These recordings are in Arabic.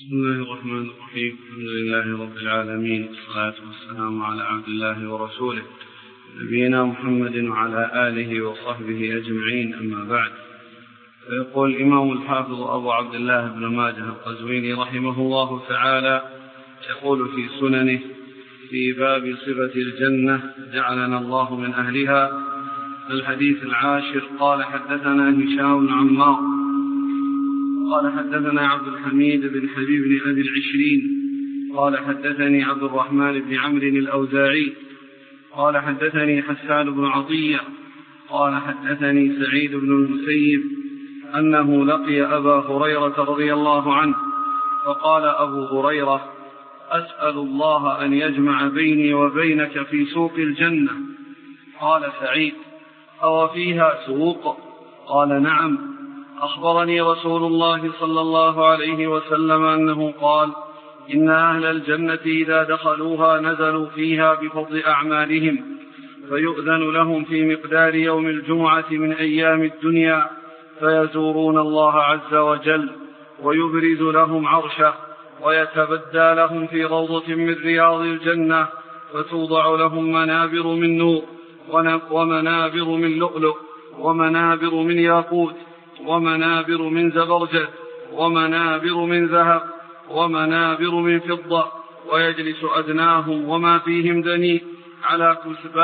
بسم الله الرحمن الرحيم. الحمد لله رب العالمين، والصلاة والسلام على عبد الله ورسوله نبينا محمد وعلى آله وصحبه أجمعين، أما بعد. فيقول الإمام الحافظ أبو عبد الله بن ماجه القزويني رحمه الله تعالى، يقول في سننه في باب صفة الجنة جعلنا الله من أهلها. الحديث العاشر: قال حدثنا هشام بن عمار قال حدثنا عبد الحميد بن حبيب بن أبي العشرين قال حدثني عبد الرحمن بن عمرو الأوزاعي قال حدثني حسان بن عطية قال حدثني سعيد بن المسيب أنه لقي أبا هريرة رضي الله عنه، فقال أبو هريرة: أسأل الله أن يجمع بيني وبينك في سوق الجنة. قال سعيد: أو فيها سوق؟ قال: نعم. أخبرني رسول الله صلى الله عليه وسلم أنه قال: إن أهل الجنة إذا دخلوها نزلوا فيها بفضل أعمالهم، فيؤذن لهم في مقدار يوم الجمعة من أيام الدنيا، فيزورون الله عز وجل ويبرز لهم عرشه، ويتبدى لهم في روضة من رياض الجنة، فتوضع لهم منابر من نور ومنابر من لؤلؤ ومنابر من ياقوت ومنابر من زبرجد ومنابر من ذهب ومنابر من فضة، ويجلس أدناهم وما فيهم دنيء على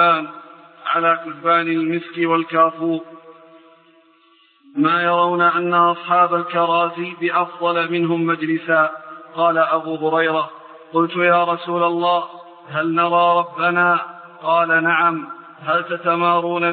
كثبان المسك والكافور، ما يرون أن أصحاب الكراسي بأفضل منهم مجلسا. قال أبو هريرة: قلت يا رسول الله، هل نرى ربنا؟ قال: نعم. هل تتمارون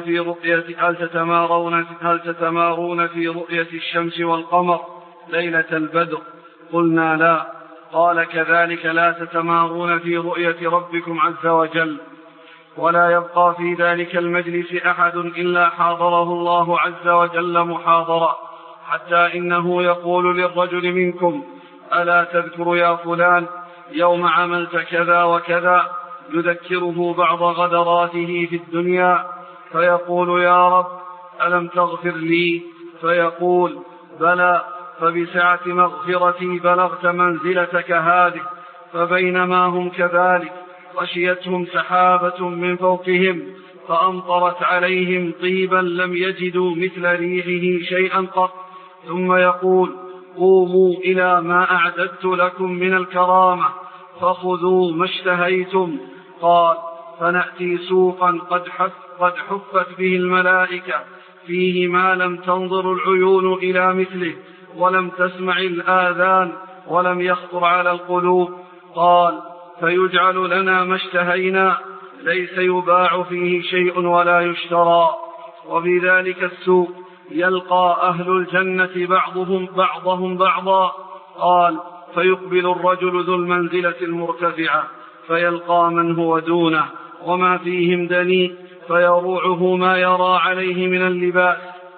في رؤية الشمس والقمر ليلة البدر؟ قلنا: لا. قال: كذلك لا تتمارون في رؤية ربكم عز وجل. ولا يبقى في ذلك المجلس أحد إلا حاضره الله عز وجل محاضرة، حتى إنه يقول للرجل منكم: ألا تذكر يا فلان يوم عملت كذا وكذا؟ يذكره بعض غدراته في الدنيا، فيقول: يا رب ألم تغفر لي؟ فيقول: بلى، فبسعة مغفرتي بلغت منزلتك هذه. فبينما هم كذلك غشيتهم سحابة من فوقهم، فأمطرت عليهم طيبا لم يجدوا مثل ريحه شيئا قط، ثم يقول: قوموا إلى ما أعددت لكم من الكرامة فخذوا ما اشتهيتم. قال: فنأتي سوقا قد حفت به الملائكة، فيه ما لم تنظر العيون إلى مثله، ولم تسمع الآذان، ولم يخطر على القلوب. قال: فيجعل لنا ما اشتهينا، ليس يباع فيه شيء ولا يشترى. وفي ذلك السوق يلقى أهل الجنة بعضهم بعضا. قال: فيقبل الرجل ذو المنزلة المرتفعة فيلقى من هو دونه وما فيهم دنيء، فيروعه ما يرى عليه من اللباس،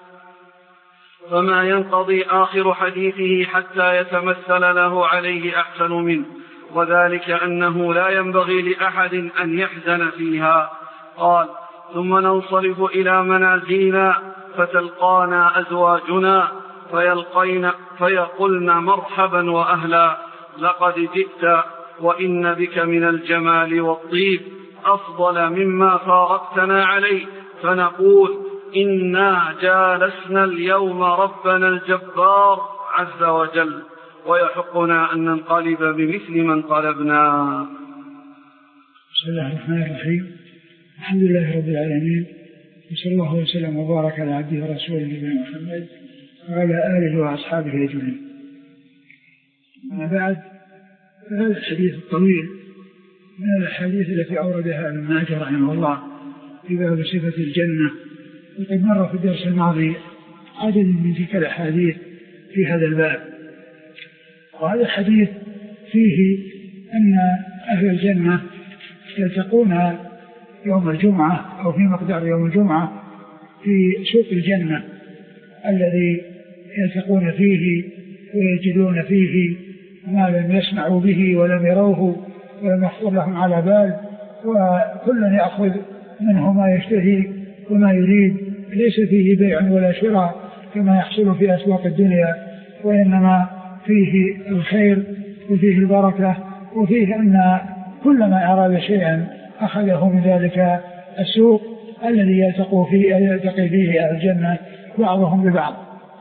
فما ينقضي آخر حديثه حتى يتمثل له عليه أحسن منه، وذلك أنه لا ينبغي لأحد أن يحزن فيها. قال: ثم ننصرف إلى منازلنا، فتلقانا أزواجنا فيقولن: مرحبا وأهلا، لقد جئت وإن بك من الجمال والطيب أفضل مما فارقتنا عليه. فنقول: إنا جالسنا اليوم ربنا الجبار عز وجل، ويحقنا أن ننقلب بمثل ما انقلبنا. بسم الله الرحمن الرحيم. الحمد لله رب العالمين، وصلى الله وسلم وبارك على عبده ورسوله نبينا محمد وعلى آله وأصحابه أجمعين. أما بعد، فهذا الحديث الطويل من الأحاديث التي أوردها ابن ماجه رحمه الله في باب صفة الجنة، وقد مر في الدرس الماضي عدد من تلك الأحاديث في هذا الباب. وهذا الحديث فيه أن أهل الجنة يلتقون يوم الجمعة أو في مقدار يوم الجمعة في سوق الجنة الذي يلتقون فيه ويجدون فيه ما لم يسمعوا به ولم يروه ولم يخطر لهم على بال، وكل يأخذ منه ما يشتهي وما يريد، ليس فيه بيع ولا شراء كما يحصل في أسواق الدنيا، وإنما فيه الخير وفيه البركة، وفيه أن كل من أراد شيئا أخذه من ذلك السوق الذي يلتقي فيه أهل الجنة بعضهم ببعض.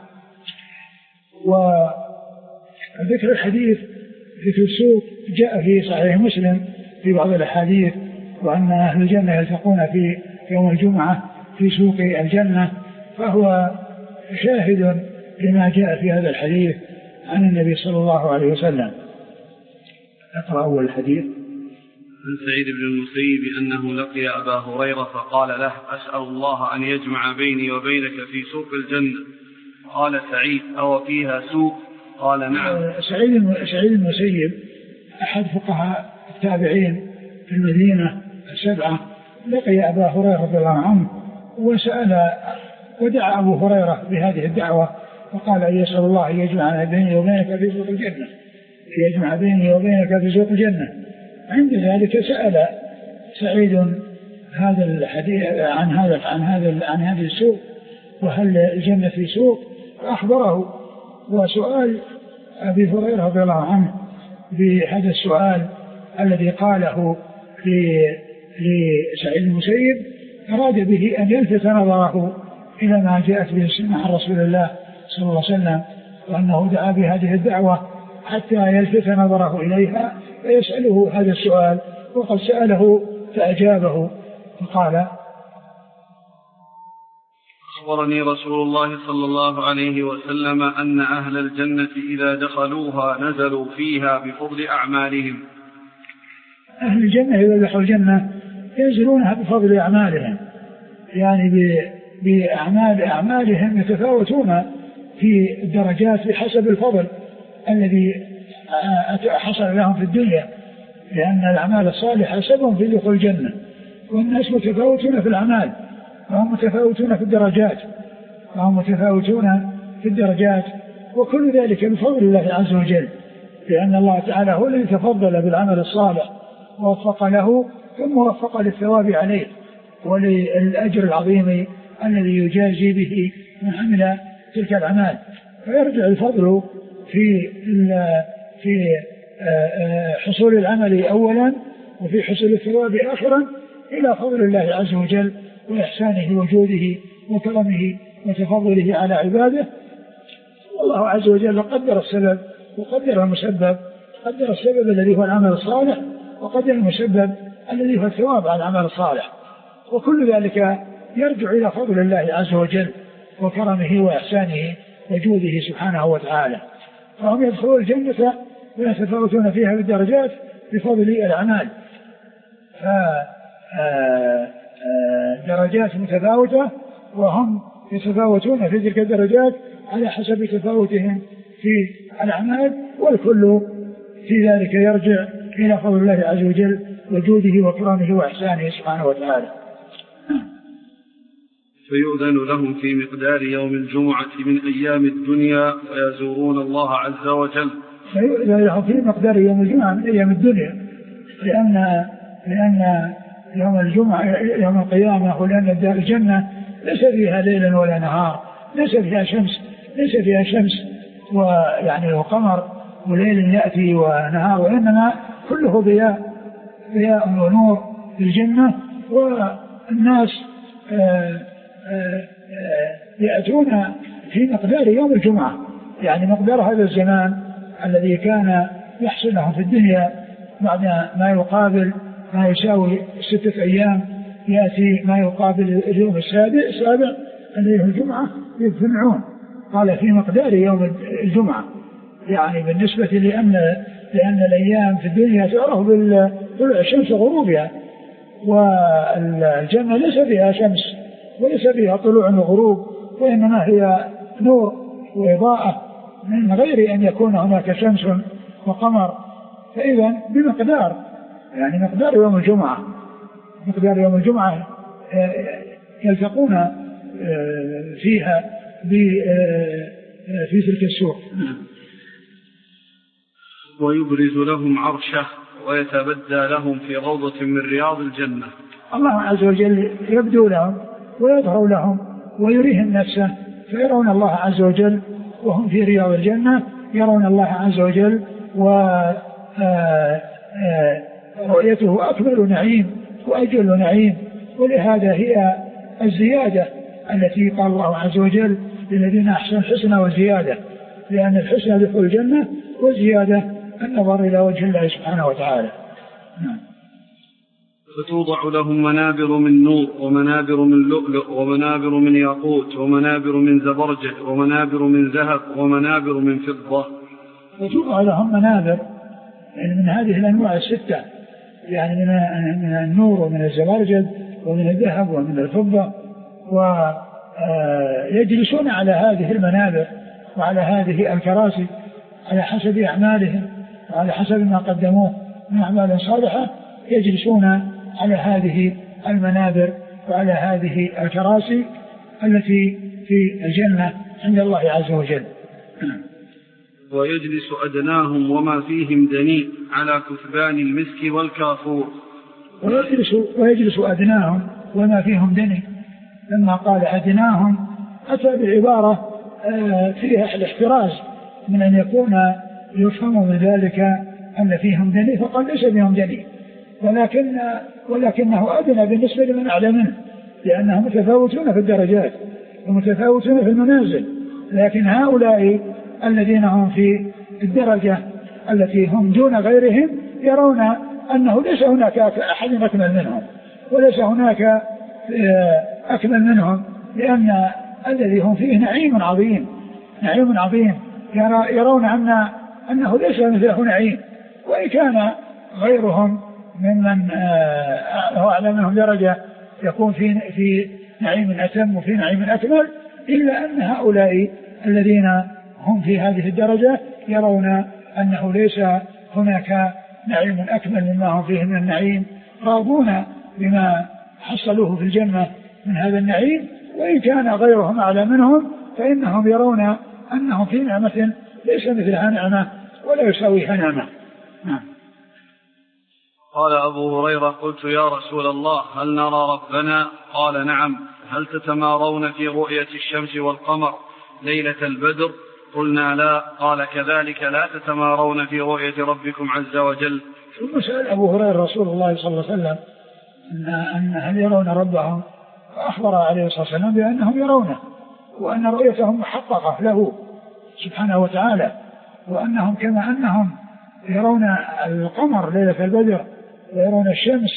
وذكر الحديث ذكر السوق جاء في صحيح مسلم في بعض الأحاديث، وأن أهل الجنة يلتقون في يوم الجمعة في سوق الجنة، فهو شاهد لما جاء في هذا الحديث عن النبي صلى الله عليه وسلم. أقرأ أول الحديث. عن سعيد بن المسيب أنه لقي أبا هريرة فقال له: أسأل الله أن يجمع بيني وبينك في سوق الجنة. قال سعيد: أو فيها سوق؟ قال: نعم. سعيد المسيب أحد فقهاء التابعين في المدينة السبعة، لقي أبا هريرة رضي الله عنه وسأل ودعا أبو هريرة بهذه الدعوة، وقال: أن يسأل الله أن يجمع بيني وبينك في سوق الجنة، يجمع بيني وبينك في سوق الجنة. عند ذلك سأل سعيد هذا الحديث عن هذا السوق، وهل الجنة في سوق؟ فأخبره. وسؤال أبي هريرة رضي الله عنه بهذا السؤال الذي قاله لسعيد المسيب أراد به أن يلفت نظره إلى ما جاءت به السنة عن رسول الله صلى الله عليه وسلم، وأنه دعا بهذه الدعوة حتى يلفت نظره إليها فيسأله هذا السؤال، وقد سأله فأجابه فقال: أخبرني رسول الله صلى الله عليه وسلم أن أهل الجنة إذا دخلوها نزلوا فيها بفضل أعمالهم. أهل الجنة إذا دخلوا الجنة ينزلونها بفضل أعمالهم، يعني أعمالهم يتفاوتون في الدرجات بحسب الفضل الذي حصل لهم في الدنيا، لأن الأعمال الصالحة سبب في دخول الجنة، والناس متفاوتون في الأعمال وهم متفاوتون في الدرجات، وكل ذلك بفضل الله عز وجل، لأن الله تعالى هو الذي تفضل بالعمل الصالح ووفق له ثم وفق للثواب عليه وللأجر العظيم الذي يجازي به من عمل تلك الأعمال. فيرجع الفضل في حصول العمل أولا وفي حصول الثواب آخرا إلى فضل الله عز وجل وإحسانه وجوده وكرمه وتفضله على عباده. الله عز وجل قدر السبب وقدر المسبب، قدر السبب الذي هو العمل الصالح وقدر المسبب الذي هو الثواب على العمل الصالح، وكل ذلك يرجع إلى فضل الله عز وجل وكرمه وإحسانه وجوده سبحانه وتعالى. فهم يدخلون الجنة ويتفاوتون فيها بالدرجات بفضل الأعمال، درجات متفاوتة وهم يتفاوتون في تلك الدرجات على حسب تفاوتهم في الأعمال، والكل في ذلك يرجع إلى فضل الله عز وجل وجوده وكرمه وإحسانه سبحانه وتعالى. فيؤذن لهم في مقدار يوم الجمعة من أيام الدنيا ويزورون الله عز وجل. فيؤذن لهم في مقدار يوم الجمعة من أيام الدنيا، لأن يوم الجمعة يوم القيامة، ولأن دار الجنة ليس فيها ليل ولا نهار، ليس فيها شمس ويعني وقمر وليل يأتي ونهار، وإنما كله ضياء ونور في الجنة. والناس يأتون في مقدار يوم الجمعة، يعني مقدار هذا الزمان الذي كان يحصل لهم في الدنيا بعد ما يقابل ما يساوي 6 أيام، يأتي ما يقابل اليوم السابع الذي هو الجمعة يجتمعون. قال في مقدار يوم الجمعة، يعني بالنسبة لأن الأيام في الدنيا تعرف بطلوع الشمس وغروبها، والجنة ليس فيها شمس وليس فيها طلوع وغروب، وإنما هي نور وإضاءة من غير أن يكون هناك شمس وقمر. فإذا بمقدار يعني مقدار يوم الجمعة يلتقون فيها في تلك السوق. ويبرز لهم عرشه ويتبدى لهم في روضة من رياض الجنة. الله عز وجل يبدو لهم ويظهر لهم ويريهم نفسه، فيرون الله عز وجل وهم في رياض الجنة، يرون الله عز وجل ورؤيته أكمل نعيم وأجل نعيم. ولهذا هي الزيادة التي قال الله عز وجل للذين أحسنوا الحسنى وزيادة، لأن الحسنى دخول الجنة والزيادة النظر إلى وجه الله سبحانه وتعالى. فتوضع لهم منابر من نور ومنابر من لؤلؤ ومنابر من ياقوت ومنابر من زبرجد ومنابر من ذهب ومنابر من فضة. فتوضع لهم منابر يعني من هذه الأنواع الستة، يعني من النور ومن الزبرجد ومن الذهب ومن الفضة، ويجلسون على هذه المنابر وعلى هذه الكراسي على حسب أعمالهم وعلى حسب ما قدموه من أعمال صالحة، يجلسون على هذه المنابر وعلى هذه الكراسي التي في الجنة عند الله عز وجل. ويجلس أدناهم وما فيهم دنيء على كثبان المسك والكافور. ويجلس أدناهم وما فيهم دنيء، لما قال أدناهم أتى بعبارة فيها الاحتراز من أن يكون يفهم من ذلك أن فيهم دنيء، فقال ليس فيهم دنيء، ولكنه أدنى بالنسبة لمن أعلى منه، لأنهم متفاوتون في الدرجات ومتفاوتون في المنازل. لكن هؤلاء الذين هم في الدرجة التي هم دون غيرهم يرون أنه ليس هناك أحد أكمل منهم وليس هناك أكمل منهم، لأن الذي هم فيه نعيم عظيم، نعيم عظيم، يرون أنه ليس مثله نعيم، وإن كان غيرهم ممن هو أعلى منهم درجة يكون في نعيم أتم وفي نعيم أكمل، إلا أن هؤلاء الذين هم في هذه الدرجة يرون أنه ليس هناك نعيم أكمل مما هم فيه من النعيم، راضون بما حصلوه في الجنة من هذا النعيم، وإن كان غيرهم أعلى منهم فإنهم يرون أنهم في نعمة ليس مثلها نعمة ولا يساويها نعمة. قال أبو هريرة: قلت يا رسول الله هل نرى ربنا؟ قال: نعم. هل تتمارون في رؤية الشمس والقمر ليلة البدر؟ قلنا: لا. قال: كذلك لا تتمارون في رؤية ربكم عز وجل. ثم سأل أبو هريرة رسول الله صلى الله عليه وسلم أن هل يرون ربهم، فأخبر عليه الصلاة والسلام بأنهم يرونه، وأن رؤيتهم محققة له سبحانه وتعالى، وأنهم كما أنهم يرون القمر ليلة البدر ويرون الشمس،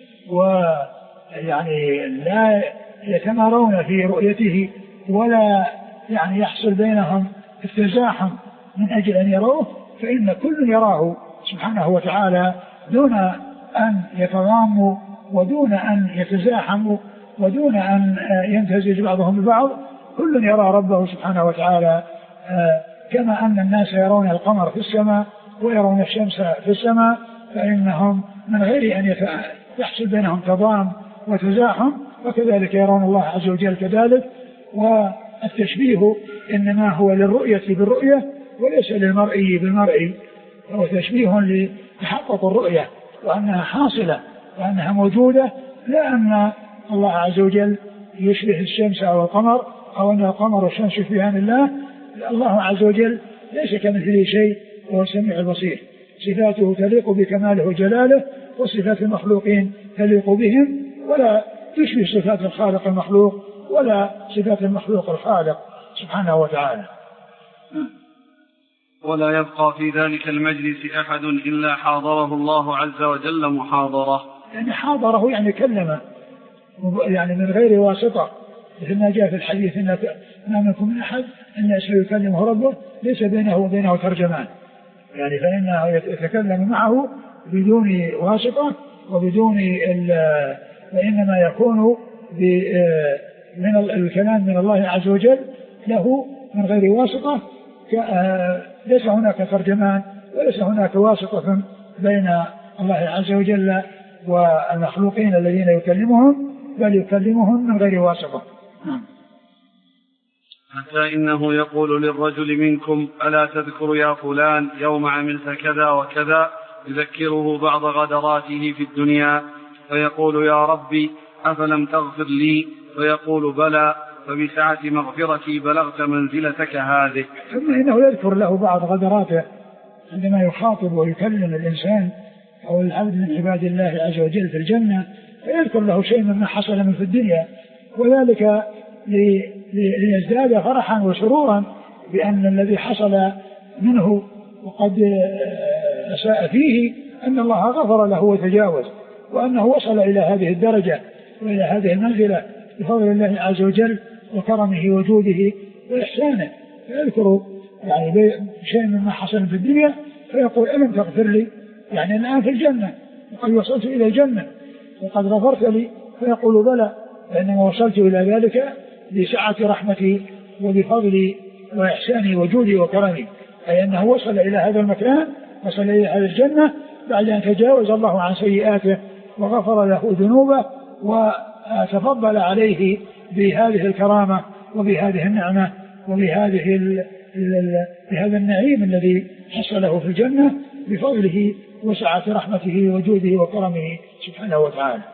ويعني لا يتمارون في رؤيته ولا يعني يحصل بينهم التزاحم من أجل أن يروه، فإن كل يراه سبحانه وتعالى دون أن يتضاموا ودون أن يتزاحموا ودون أن يمتزج بعضهم ببعض، كل يرى ربه سبحانه وتعالى كما أن الناس يرون القمر في السماء ويرون الشمس في السماء، فإنهم من غير أن يحصل بينهم تضام وتزاحم، وكذلك يرون الله عز وجل كذلك. والتشبيه إنما هو للرؤية بالرؤية وليس للمرئي بالمرئي، هو تشبيه لتحقق الرؤية وأنها حاصلة وأنها موجودة، لا أن الله عز وجل يشبه الشمس أو القمر أو أن القمر والشمس يشبهان الله. الله عز وجل ليس كمثله شيء وهو السميع البصير، صفاته تليق بكماله وجلاله، وصفات المخلوقين تليق بهم، ولا تشبه صفات الخالق المخلوق ولا صفات المخلوق الخالق سبحانه وتعالى. ولا يبقى في ذلك المجلس أحد إلا حاضره الله عز وجل محاضرة، يعني حاضره يعني كلمه، يعني من غير واسطة، مثل ما جاء في الحديث إن ما منكم من أحد إلا سيكلمه ربه ليس بينه وبينه ترجمان، يعني فإنه يتكلم معه بدون واسطة وبدون وإنما يكون من الكلام من الله عز وجل له من غير واسطة، ليس هناك ترجمان وليس هناك واسطة بين الله عز وجل والمخلوقين الذين يكلمهم، بل يكلمهم من غير واسطة. حتى إنه يقول للرجل منكم: ألا تذكر يا فلان يوم عملت كذا وكذا، يذكره بعض غدراته في الدنيا، فيقول: يا ربي أفلم تغفر لي؟ فيقول: بلى، فبسعة مغفرتي بلغت منزلتك هذه. ثم إنه يذكر له بعض غدراته عندما يخاطب ويكلم الإنسان أو العبد من عباد الله عز وجل في الجنة فيذكر له شيء مما حصل من في الدنيا، وذلك ليزداد فرحا وسرورا بأن الذي حصل منه وقد أساء فيه أن الله غفر له وتجاوز، وأنه وصل إلى هذه الدرجة وإلى هذه المنزلة بفضل الله عز وجل وكرمه وجوده وإحسانه. فيذكر يعني شيء مما حصل في الدنيا فيقول ألم تغفر لي، يعني الآن في الجنة وقد وصلت إلى الجنة وقد غفرت لي، فيقول بلى، فإنما وصلت إلى ذلك بسعة رحمتي وبفضلي وإحساني وجودي وكرمي، أي أنه وصل إلى هذا المكان، وصل إلى هذه الجنة بعد أن تجاوز الله عن سيئاته وغفر له ذنوبه وتفضل عليه بهذه الكرامة وبهذه النعمة بهذا النعيم الذي حصله في الجنة بفضله وسعة رحمته وجوده وكرمه سبحانه وتعالى.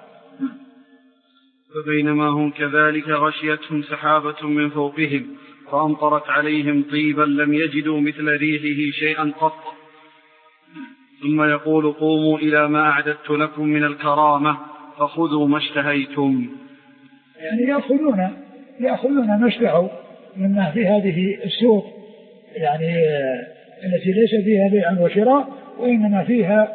فبينما هم كذلك غشيتهم سحابة من فوقهم فأمطرت عليهم طيبا لم يجدوا مثل ريحه شيئا قط، ثم يقول قوموا إلى ما أعددت لكم من الكرامة فخذوا ما اشتهيتم. يعني يأخذون ما اشتهوا مما في هذه السوق، يعني التي ليس فيها بيع وشراء وإنما فيها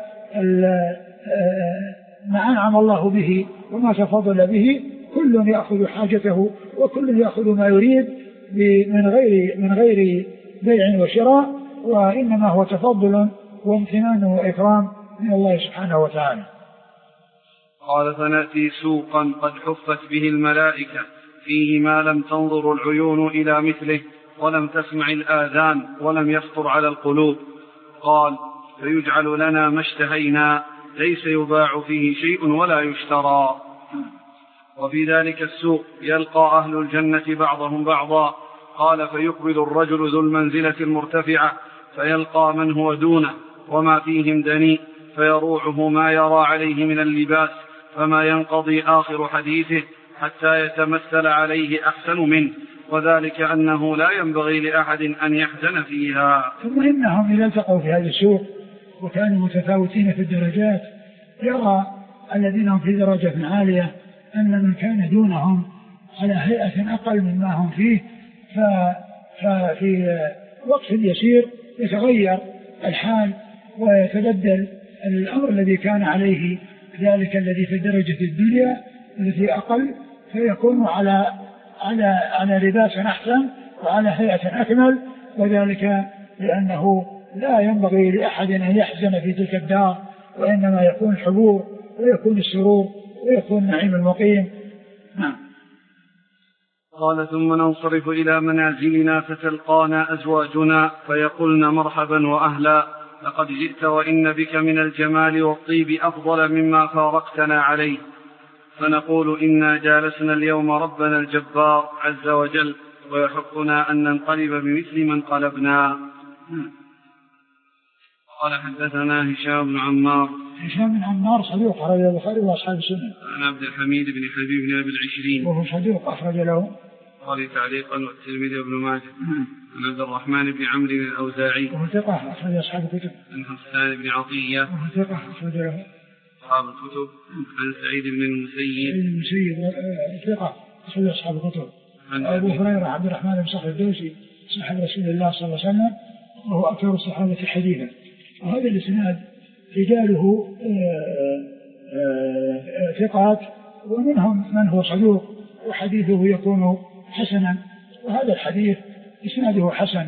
ما أنعم الله به وما تفضل به، كل يأخذ حاجته وكل يأخذ ما يريد من غير بيع وشراء، وإنما هو تفضل وامتنان وإكرام من الله سبحانه وتعالى. قال فنأتي سوقا قد حفت به الملائكة فيه ما لم تنظر العيون إلى مثله ولم تسمع الآذان ولم يخطر على القلوب. قال فيجعل لنا ما اشتهينا ليس يباع فيه شيء ولا يشترى. وفي ذلك السوق يلقى أهل الجنة بعضهم بعضا. قال فيقبل الرجل ذو المنزلة المرتفعة فيلقى من هو دونه وما فيهم دنيء فيروعه ما يرى عليه من اللباس فما ينقضي آخر حديثه حتى يتمثل عليه أحسن منه، وذلك أنه لا ينبغي لأحد أن يحزن فيها. ثم إنهم إذا التقوا في هذا السوق وكانوا متفاوتين في الدرجات يرى الذين هم في درجة عالية أن من كان دونهم على هيئة أقل مما هم فيه، ففي وقت يسير يتغير الحال ويتبدل الأمر الذي كان عليه ذلك الذي في درجة الدنيا التي أقل، فيكون على لباس أحسن وعلى هيئة أكمل، وذلك لأنه لا ينبغي لأحد أن يحزن في تلك الدار، وإنما يكون الحبور ويكون السرور ويكون النعيم المقيم. قال ثم ننصرف إلى منازلنا فتلقانا أزواجنا فيقولن مرحبا وأهلا لقد جئت وإن بك من الجمال والطيب أفضل مما فارقتنا عليه، فنقول إنا جالسنا اليوم ربنا الجبار عز وجل ويحقنا أن ننقلب بمثل من قلبنا. قال حدثنا هشام بن عمار. هشام بن عمار صدوق أخرج له البخاري وأصحاب السنن. عن عبد الحميد بن حبيب بن أبي العشرين وهو صدوق أخرج له قال تعليقا والترمذي وابن ماجه. عن عبد الرحمن بن عمرو الأوزاعي وهو ثقة أخرج أصحاب الكتب. عن حسان بن عطية وهو ثقة أخرج له أصحاب الكتب. عن سعيد بن المسيب ثقة أخرج أصحاب الكتب. عن أبو هريرة عبد الرحمن بن صخر الدوسي صاحب رسول الله صلى الله عليه وسلم وهو أكثر الصحابة حديثا. وهذا الإسناد رجاله ثقات ومنهم من هو صدوق وحديثه يكون حسنا، وهذا الحديث إسناده حسن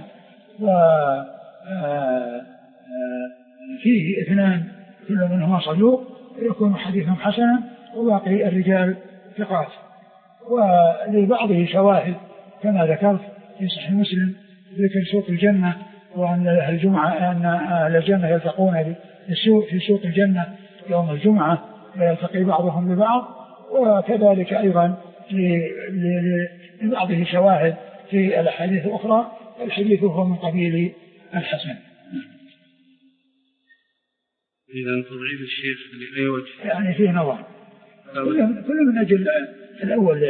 وفيه اثنان كل منهما صدوق ويكون حديثهم حسنا وباقي الرجال ثقات. ولبعضه شواهد كما ذكرت في صحيح مسلم ذكر سوق الجنة وأن الجمعة أن أهل الجنة يلتقون في سوق الجنة يوم الجمعة ويلتقي بعضهم ببعض، وكذلك أيضا لبعضه شواهد في الأحاديث الأخرى. الحديث هو من قبيل الحسن. إذا تضعيف الشيخ لأي وجه يعني فيه نظر كل من أجل الأول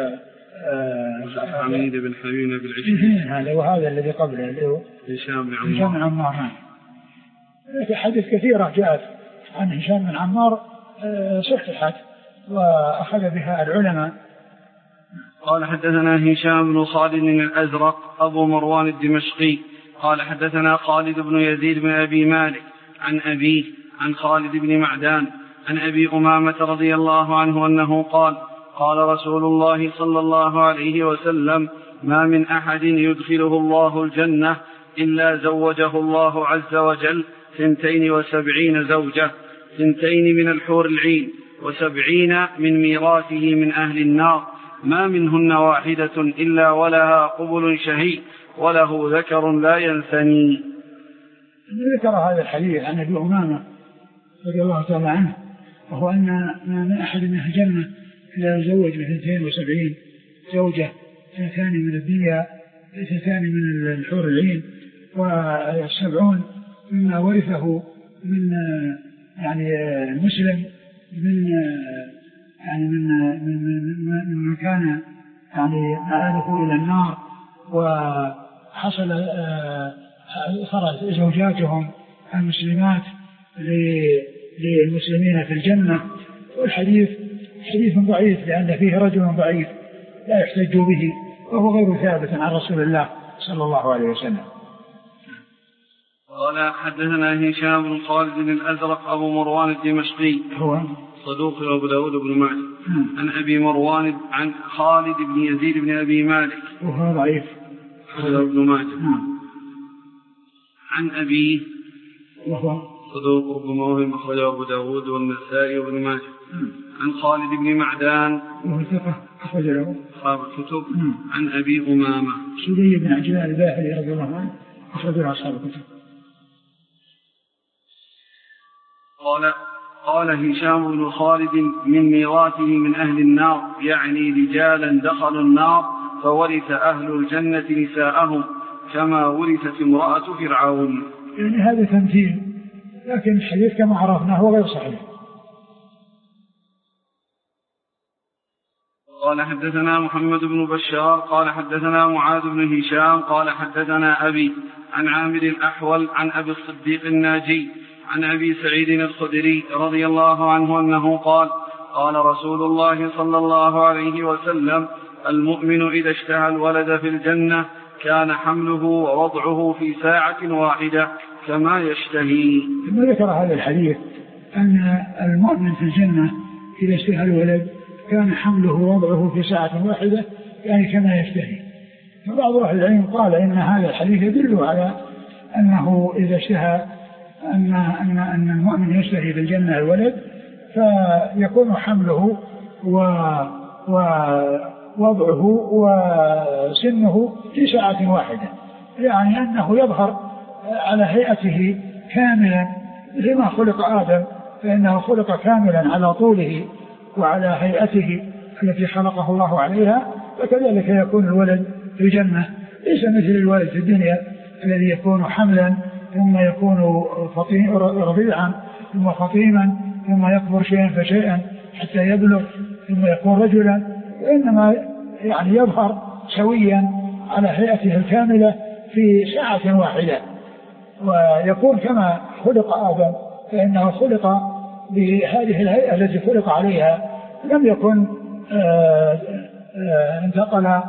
حميد بن حبيب بن العشرين هذا وهذا الذي قبله اللي هو هشام بن عمار. حديث كثيرة جاءت عن هشام بن عمار صححت وأخذ بها العلماء. قال حدثنا هشام بن خالد الأزرق أبو مروان الدمشقي قال حدثنا خالد بن يزيد بن أبي مالك عن أبيه عن خالد بن معدان عن أبي أمامة رضي الله عنه أنه قال قال رسول الله صلى الله عليه وسلم ما من أحد يدخله الله الجنة إلا زوجه الله عز وجل 72 زوجة 2 من الحور العين 70 من ميراثه من أهل النار ما منهن واحدة إلا ولها قبل شهي وله ذكر لا ينثني. ذكر هذا الحديث عن أبي أمامة رضي الله تعالى عنه وهو أن ما من أحد من أهل الجنة إلا يزوج ب 72 زوجة 2 من الدنيا 2 من الحور العين و70 مما ورثه من يعني المسلم من كان يعني مآله إلى النار وحصل صارت زوجاتهم المسلمات للمسلمين في الجنة. والحديث حديث ضعيف لأن فيه رجل ضعيف لا يحتج به وهو غير ثابت عن رسول الله صلى الله عليه وسلم. قال حدثنا هشام بن خالد الأزرق أبو مروان الدمشقي هو صدوق أبو داود بن معد عن أبي مروان عن خالد بن يزيد بن أبي مالك وهو ضعيف بن معد عن أبيه وهو صدوق ربما وهم أخرجه أبو داود والنسائي وابن ماجه عن خالد بن معدان وهو ثقة أخرج له أصحاب الكتب عن أبي أمامة سدي بن عجلان الباهلي رضي الله عنه أخرج له أصحاب الكتب. قال هشام بن خالد من ميراثه من أهل النار يعني رجالا دخلوا النار فورث أهل الجنة نساءهم كما ورثت امرأة فرعون. يعني هذا تمثيل لكن الحديث كما عرفناه هو غير صحيح. قال حدثنا محمد بن بشار قال حدثنا معاذ بن هشام قال حدثنا أبي عن عامر الأحول عن أبي الصديق الناجي عن أبي سعيد الخدري رضي الله عنه أنه قال قال رسول الله صلى الله عليه وسلم المؤمن إذا اشتهى الولد في الجنة كان حمله ووضعه في ساعة واحدة كما يشتهي. ثم ذكر هذا الحديث أن المؤمن في الجنة إذا اشتهى الولد كان حمله ووضعه في ساعة واحدة يعني كما يشتهي. فبعض أهل العلم قال إن هذا الحديث يدل على أنه إذا اشتهى أن المؤمن يشتهي في الجنة الولد فيكون حمله ووضعه وسنه في ساعة واحدة يعني أنه يظهر على هيئته كاملا لما خلق آدم فإنه خلق كاملا على طوله وعلى هيئته التي خلقه الله عليها فكذلك يكون الولد في الجنة ليس مثل الولد في الدنيا الذي يكون حملا ثم يكون رضيعا ثم خطيما ثم يكبر شيئا فشيئا حتى يبلغ ثم يكون رجلا وإنما يعني يظهر سويا على هيئته الكاملة في ساعة واحدة ويكون كما خلق آدم فإنه خلق بهذه الهيئة التي خلق عليها لم يكن انتقل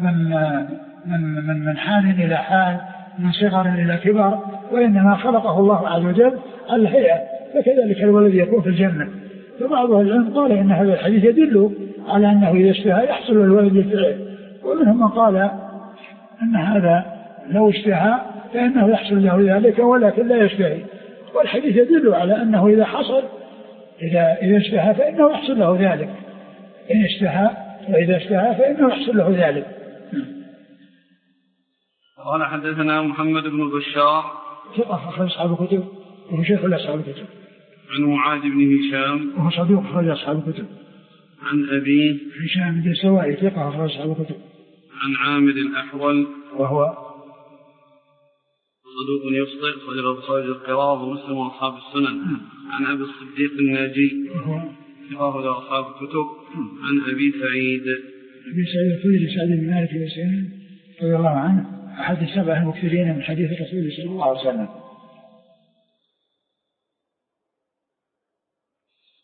من حال إلى حال من صغر إلى كبر وإنما خلقه الله عز وجل على الهيئة فكذلك الولد يكون في الجنة. فبعض العلم قال إن هذا الحديث يدل على أنه إذا اشتهى يحصل الولد بالفعل ومنهم من قال أن هذا لو اشتهى فإنه يحصل له ذلك ولكن لا يشتهي والحديث يدل على أنه إذا حصل إذا اشتهى فإنه يحصل له ذلك إن اشتهى وإذا اشتهى فإنه يحصل له ذلك. قال حدثنا محمد بن بشار ثقة أخرج أصحاب الكتب وهو شيخ أصحاب الكتب عن معاذ بن هشام وهو صدوق أخرج أصحاب الكتب عن أبي هشام بن سوائي ثقة أخرج أصحاب الكتب عن عامر الأحول وهو صدوق يخطئ خرج البخاري القراء ومسلم وأصحاب السنن عن أبي الصديق الناجي أخرج أصحاب الكتب عن أبي سعيد الخدري سعد بن مالك الأسلمي رضي الله عنه أحد السبع المكثرين من حديث الرسول صلى الله عليه وسلم.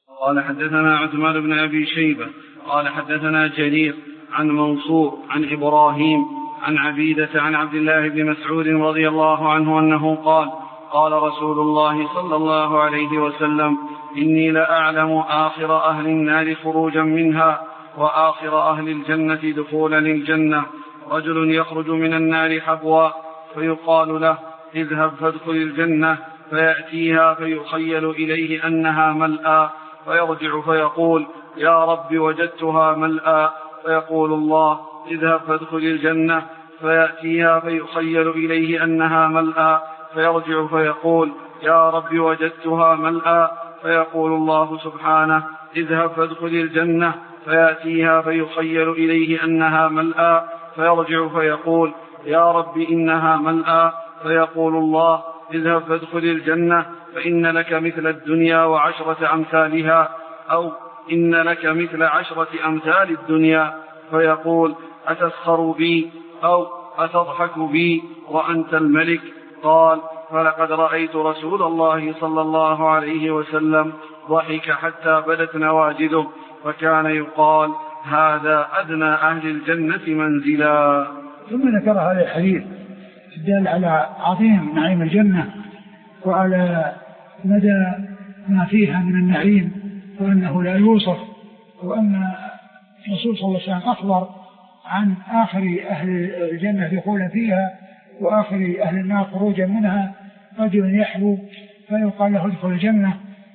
قال حدثنا عثمان بن أبي شيبة قال حدثنا جرير عن منصور عن إبراهيم عن عبيدة عن عبد الله بن مسعود رضي الله عنه أنه قال قال رسول الله صلى الله عليه وسلم إني لأعلم آخر أهل النار خروجا منها وآخر أهل الجنة دخولا للجنة. رجل يخرج من النار حبوا فيقال له اذهب فادخل الجنة، فيأتيها فيخيل إليه أنها ملأى، فيرجع فيقول يا رب وجدتها ملأى، فيقول الله اذهب فادخل الجنة، فيأتيها فيخيل إليه أنها ملأى، فيرجع فيقول يا رب وجدتها ملأى، فيقول الله سبحانه اذهب فادخل الجنة، فيأتيها فيخيل إليه أنها ملأى، فيرجع فيقول يا رب إنها ملأى، فيقول الله اذهب فادخل الجنة فإن لك مثل الدنيا وعشرة أمثالها، أو إن لك مثل 10 أمثال الدنيا، فيقول أتسخر بي أو أتضحك بي وأنت الملك؟ قال فلقد رأيت رسول الله صلى الله عليه وسلم ضحك حتى بدت نواجذه، وكان يقال هذا أدنى أهل الجنة منزلا. ثم ذكر هذا الحديث الدال على عظيم نعيم الجنة وعلى مدى ما فيها من النعيم، وأنه لا يوصف، وأن الرسول صلى الله عليه وسلم أخبر عن آخر أهل الجنة دخولا فيها وآخر أهل النار خروجا منها. رجل يحبو فيقال له ادخل الجنة،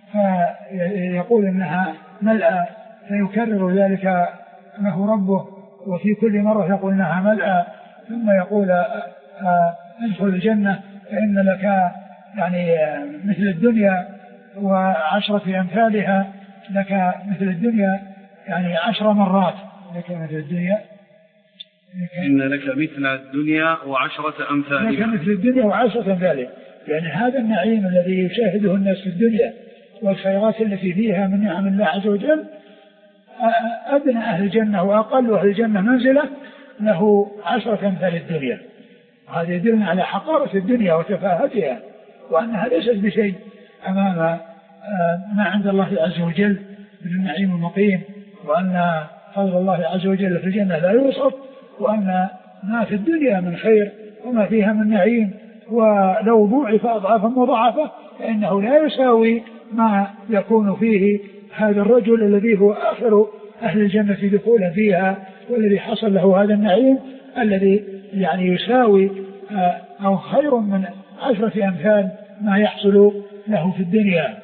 فيقول إنها ملأى، فيكرر ذلك له ربه، وفي كل مرة يقول إنها ملأى، ثم يقول ادخل الجنة فإن لك يعني مثل الدنيا و10 أمثالها، لك مثل الدنيا يعني 10 مرات، لك مثل الدنيا إن لك مثل الدنيا و10 أمثالها، لك مثل الدنيا و10 أمثالها. يعني هذا النعيم الذي يشاهده الناس في الدنيا والخيرات التي فيها من نعم الله عز وجل، أدنى أهل الجنة وأقل أهل الجنة منزلة له 10 أمثال الدنيا. هذا يدلنا على حقارة الدنيا وتفاهتها، وأنها ليست بشيء أمام ما عند الله عز وجل من النعيم المقيم، وأن فضل الله عز وجل في الجنة لا يوصف، وأن ما في الدنيا من خير وما فيها من نعيم ولو ضوعف أضعافا مضاعفة فإنه لا يساوي ما يكون فيه هذا الرجل الذي هو آخر أهل الجنة دخولا فيها، والذي حصل له هذا النعيم الذي يعني يساوي أو خير من 10 أمثال ما يحصل له في الدنيا.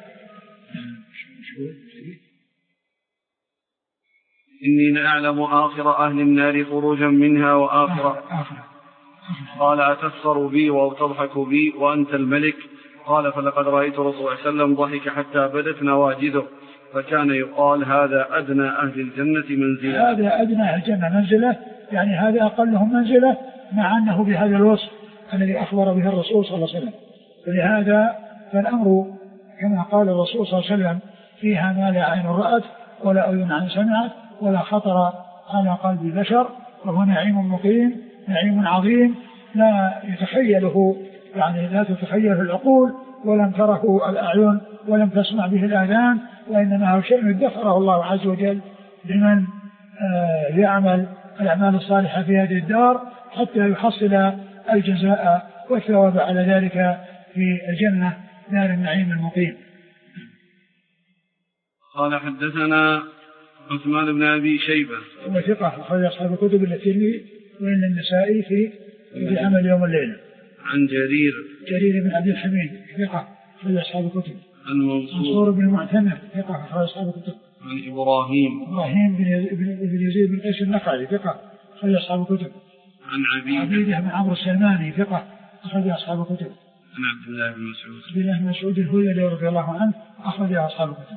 إني لأعلم آخر أهل النار خروجا منها وآخر قال أتسخر بي وتضحك بي وأنت الملك؟ قال فلقد رأيت رسول الله صلى الله عليه وسلم ضحك حتى بدت نواجذه، فكان يقال هذا أدنى أهل الجنة منزلة. هذا أدنى أهل الجنة منزلة، يعني هذا أقلهم منزلة، مع أنه بهذا الوصف الذي أخبر به الرسول صلى الله عليه وسلم. ولهذا فالأمر كما قال الرسول صلى الله عليه وسلم فيها ما لا عين رأت ولا أذن سمعت ولا خطر على قلب بشر، وهو نعيم مقيم، نعيم عظيم لا يتخيله، يعني لا تتخيله العقول، ولم تره الأعين ولم تسمع به الآذان، وإنما هو شيء ادخره الله عز وجل لمن يعمل الأعمال الصالحة في هذه الدار حتى يحصل الجزاء والثواب على ذلك في الجنة دار النعيم المقيم. قال حدثنا عثمان بن أبي شيبة وثقة أخرج أصحاب الكتب الترمذي وإن النسائي في عمل يوم الليلة. عن جرير بن عبد الحميد ثقة أخرج أصحاب الكتب. عن منصور بن المعتمر ثقة أخرج أصحاب الكتب. عن إبراهيم بن يزيد بن قيس النخعي ثقة أخرج أصحاب الكتب. عن عبيدة بن عمرو السلماني ثقة أخرج أصحاب الكتب. عن عبد الله بن مسعود الهذلي رضي الله عنه أخرج أصحاب الكتب.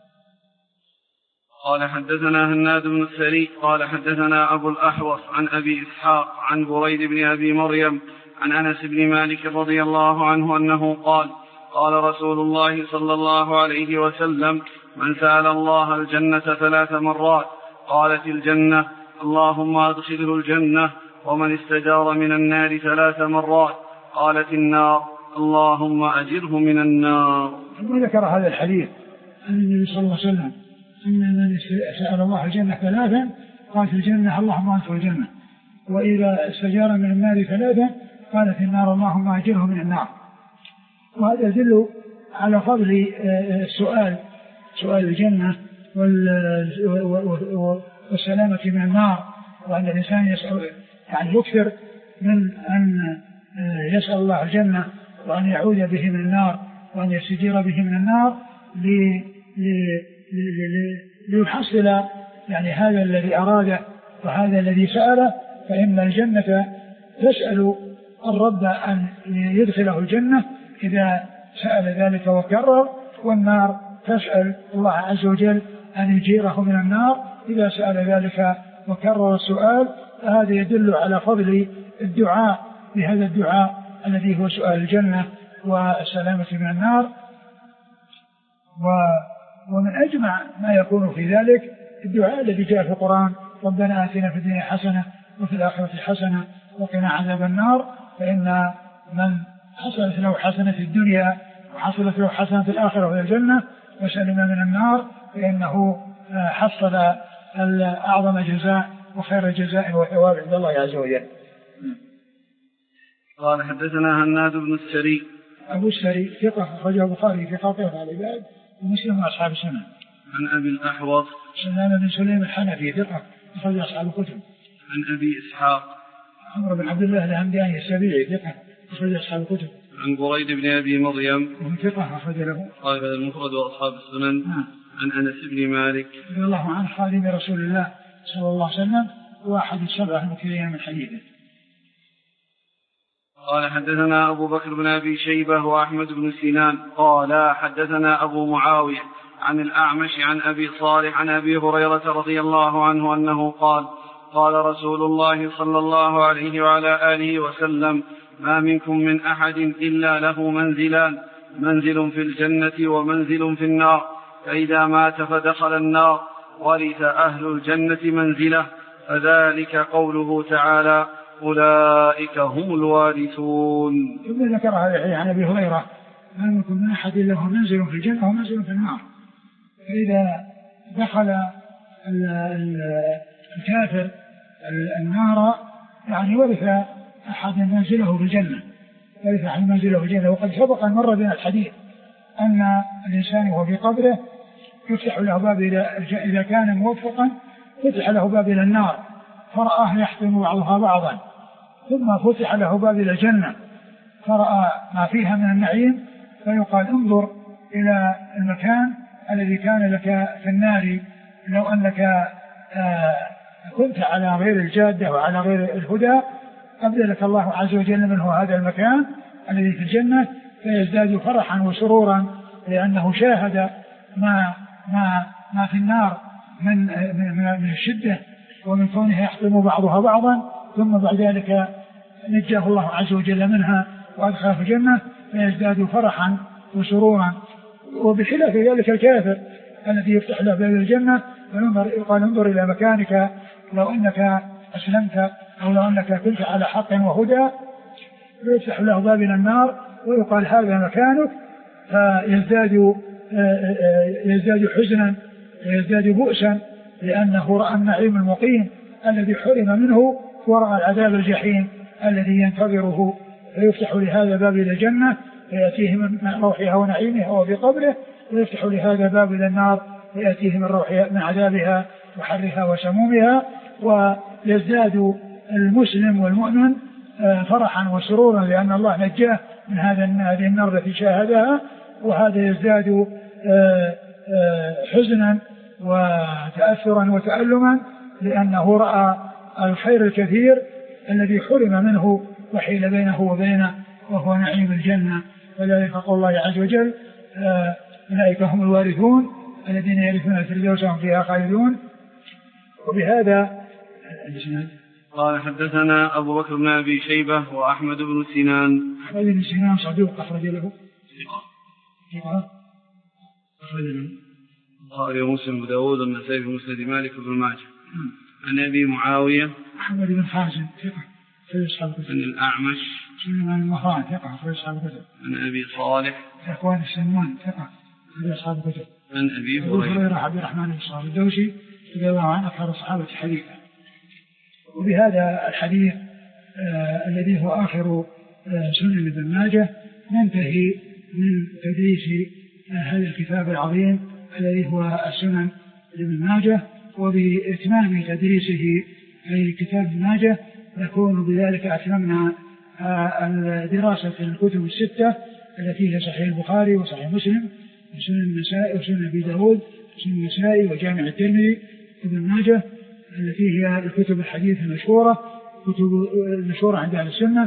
قال حدثنا هناد بن السري قال حدثنا أبو الأحوص عن أبي إسحاق عن بريد بن أبي مريم عن أنس بن مالك رضي الله عنه أنه قال قال رسول الله صلى الله عليه وسلم من سأل الله الجنة 3 مرات قالت الجنة اللهم أدخله الجنة، ومن استجار من النار 3 مرات قالت النار اللهم أجره من النار. ثم ذكر هذا الحديث عن النبي صلى الله عليه وسلم أن من سأل الله الجنة ثلاثا قال في الجنة اللهم أنت الجنة، وإذا استجار من النار ثلاثا قال في النار اللهم أجره من النار. وهذا يدل على فضل سؤال الجنة والسلامة من النار، وأن الإنسان يسأل يعني يكثر من أن يسأل الله الجنة وأن يعوذ به من النار وأن يستجير به من النار ليحصل يعني هذا الذي أراده وهذا الذي سأله. فإن الجنة تسأل الرب أن يدخله الجنة إذا سأل ذلك وكرر، والنار تسأل الله عز وجل أن يجيره من النار إذا سأل ذلك وكرر السؤال. فهذا يدل على فضل الدعاء بهذا الدعاء الذي هو سؤال الجنة والسلامة من النار. ومن أجمع ما يكون في ذلك الدعاء الذي جاء في القرآن ربنا آتنا في الدنيا حسنة وفي الآخرة حسنة وقنا عذاب النار. فإن من حصلت له حسنة في الدنيا وحصلت له حسنة في الآخرة وهي الجنة وسلم من النار فإنه حصل أعظم جزاء وخير الجزاء وثواب عند الله عز وجل. قال حدثنا هناد بن السري أبو السري ثقة أخرجه البخاري في خاطئة العباد ومسلم وأصحاب السنن. عن أبي الأحوص سلام بن سليم الحنفي ثقة أخرج أصحاب الكتب. عن أبي إسحاق عمرو بن عبد الله الهمداني السبيعي ثقة أخرج أصحاب الكتب. عن بريد بن أبي مريم ثقة أخرج له قال المفرد وأصحاب السنن. عن أنس بن مالك رضي الله عنه خادم رسول الله صلى الله عليه وسلم واحد السبعة المكثرين من حديثه. قال حدثنا أبو بكر بن أبي شيبة وأحمد بن سنان قال حدثنا أبو معاوية عن الأعمش عن أبي صالح عن أبي هريرة رضي الله عنه أنه قال قال رسول الله صلى الله عليه وعلى آله وسلم ما منكم من أحد إلا له منزلان، منزل في الجنة ومنزل في النار، فإذا مات فدخل النار ورث أهل الجنة منزله، فذلك قوله تعالى أولئك هم الوارثون. ثم ذكر هذا عن أبي هريرة ما منكم من أحد إلا له منزل في الجنة ومنزل في النار، فإذا دخل الكافر النار يعني ورث أحد منزله في الجنة، ورث أحد منزله في الجنة. وقد سبق أن مر بنا الحديث أن الإنسان وهو في قبره يفتح له باب إذا كان موفقا فتح له باب إلى النار فرآه يحطم بعضها بعضا، ثم فتح له باب إلى الجنة فرأى ما فيها من النعيم فيقال انظر إلى المكان الذي كان لك في النار لو أنك كنت على غير الجادة وعلى غير الهدى أبدلك الله عز وجل منه هذا المكان الذي في الجنة، فيزداد فرحا وسرورا لأنه شاهد ما في النار من الشدة ومن كونه يحطم بعضها بعضا، ثم بعد ذلك نجاه الله عز وجل منها وأدخله في الجنة فيزداد فرحا وسرورا. وبخلاف ذلك الكافر الذي يفتح له باب الجنة ويقال انظر إلى مكانك لو أنك أسلمت أو لو أنك كنت على حق وهدى، ويفتح له باب إلى النار ويقال هذا مكانك، فيزداد حزنا ويزداد بؤسا لأنه رأى النعيم المقيم الذي حرم منه ورأى العذاب الجحيم الذي ينتظره، فيفتح لهذا باب إلى الجنة فيأتيه من روحها ونعيمها وهو في قبره، ويفتح لهذا باب إلى النار فيأتيه من عذابها وحرها وسمومها، ويزداد المسلم والمؤمن فرحا وسرورا لأن الله نجاه من هذه النار التي شاهدها، وهذا يزداد حزنا وتأثرا وتألما لأنه رأى الخير الكثير الذي حرم منه وحيل بينه وبينه وهو نعيم الجنة. فذلك قول الله عز وجل أولئك هم الوارثون الذين يرثون الفردوس وهم فيها خالدون. وبهذا قال حدثنا أبو بكر بن أبي شيبة وأحمد بن سنان. أحمد بن سنان صدوق أخرج له البخاري ومسلم وداود والنسائي في مسند مالك بن ماجه. عن أبي معاوية محمد بن حازم ثقة في أصحاب الكتب. عن الأعمش سليمان المهران ثقة في أصحاب الكتب. عن أبي صالح ذكوان السمان ثقة في أصحاب الكتب. عن أبي هريرة عبد الرحمن بن صخر الدوسي رضي الله عنه أكثر الصحابة حديثا. وبهذا الحديث الذي هو آخر سنن ابن ماجه ننتهي من تدريس هذا الكتاب العظيم الذي هو السنن ابن ماجه. وبإتمام تدريسه أي كتاب ابن ماجه نكون بذلك أتممنا دراسة الكتب الستة التي هي صحيح البخاري وصحيح مسلم وسنن النسائي وسنن أبي داود وسنن النسائي وجامع الترمذي وابن ماجه التي هي الكتب الحديث المشهورة كتب المشهورة عند أهل السنة.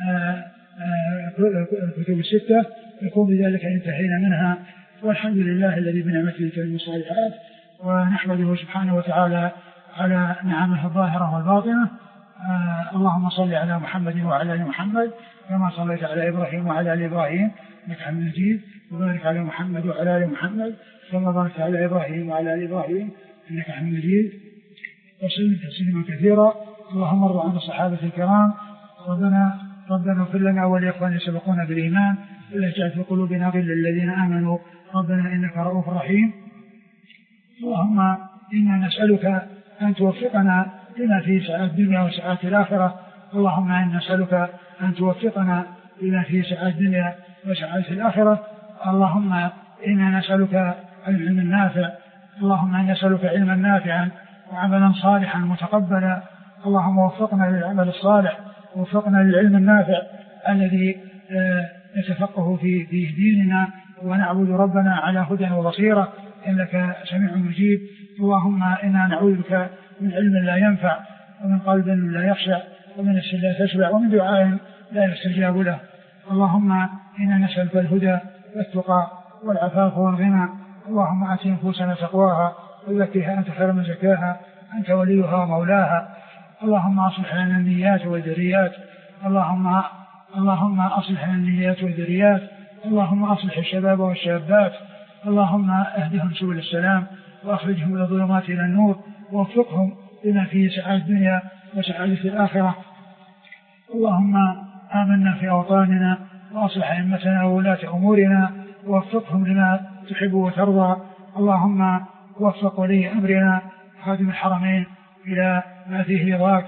الكتب الستة يكون بذلك انتهينا منها، والحمد لله الذي بنعمته تتم الصالحات، ونحمده سبحانه وتعالى على نعمه الظاهرة والباطنة. اللهم صل على محمد وعلى آل محمد كما صليت على إبراهيم وعلى آل إبراهيم إنك حميد مجيد، وبارك على محمد وعلى آل محمد كما باركت على إبراهيم وعلى آل إبراهيم إنك حميد مجيد، وسلم تسليما كثيرا. اللهم ارض عن الصحابة الكرام. ربنا اغفر لنا ولإخواننا سبقونا بالإيمان ولا تجعل في قلوبنا غلا للذين آمنوا ربنا إنك رؤوف رحيم. اللهم إنا نسألك أن توفقنا لما فيه سعادة الدنيا وسعادة الآخرة. اللهم إنا نسألك أن توفقنا لما فيه سعادة الدنيا وسعادة الآخرة. اللهم إنا نسألك العلم النافع. اللهم إنا نسألك علما نافعا وعملا صالحا متقبلا. اللهم وفقنا للعمل الصالح ووفقنا للعلم النافع الذي نتفقه في ديننا ونعبد ربنا على هدى وبصيرة إنك سميع مجيب. اللهم إنا نعوذ بك من علم لا ينفع ومن قلب لا يخشع ومن نفس لا تشبع ومن دعاء لا يستجاب له. اللهم إنا نسألك الهدى والتقى والعفاف والغنى. اللهم آت نفوسنا تقواها وزكها أنت خير من زكاها أنت وليها ومولاها. اللهم أصلح لنا النيات والذريات. اللهم أصلح لنا النيات والذريات. اللهم أصلح الشباب والشابات. اللهم اهدهم سبل السلام وأخرجهم من الظلمات إلى النور ووفقهم لما فيه سعادة الدنيا وسعادة الآخرة. اللهم آمنا في أوطاننا وأصلح أئمتنا وولاة أمورنا ووفقهم لما تحب وترضى. اللهم وفق ولي أمرنا خادم الحرمين إلى ما فيه رضاك.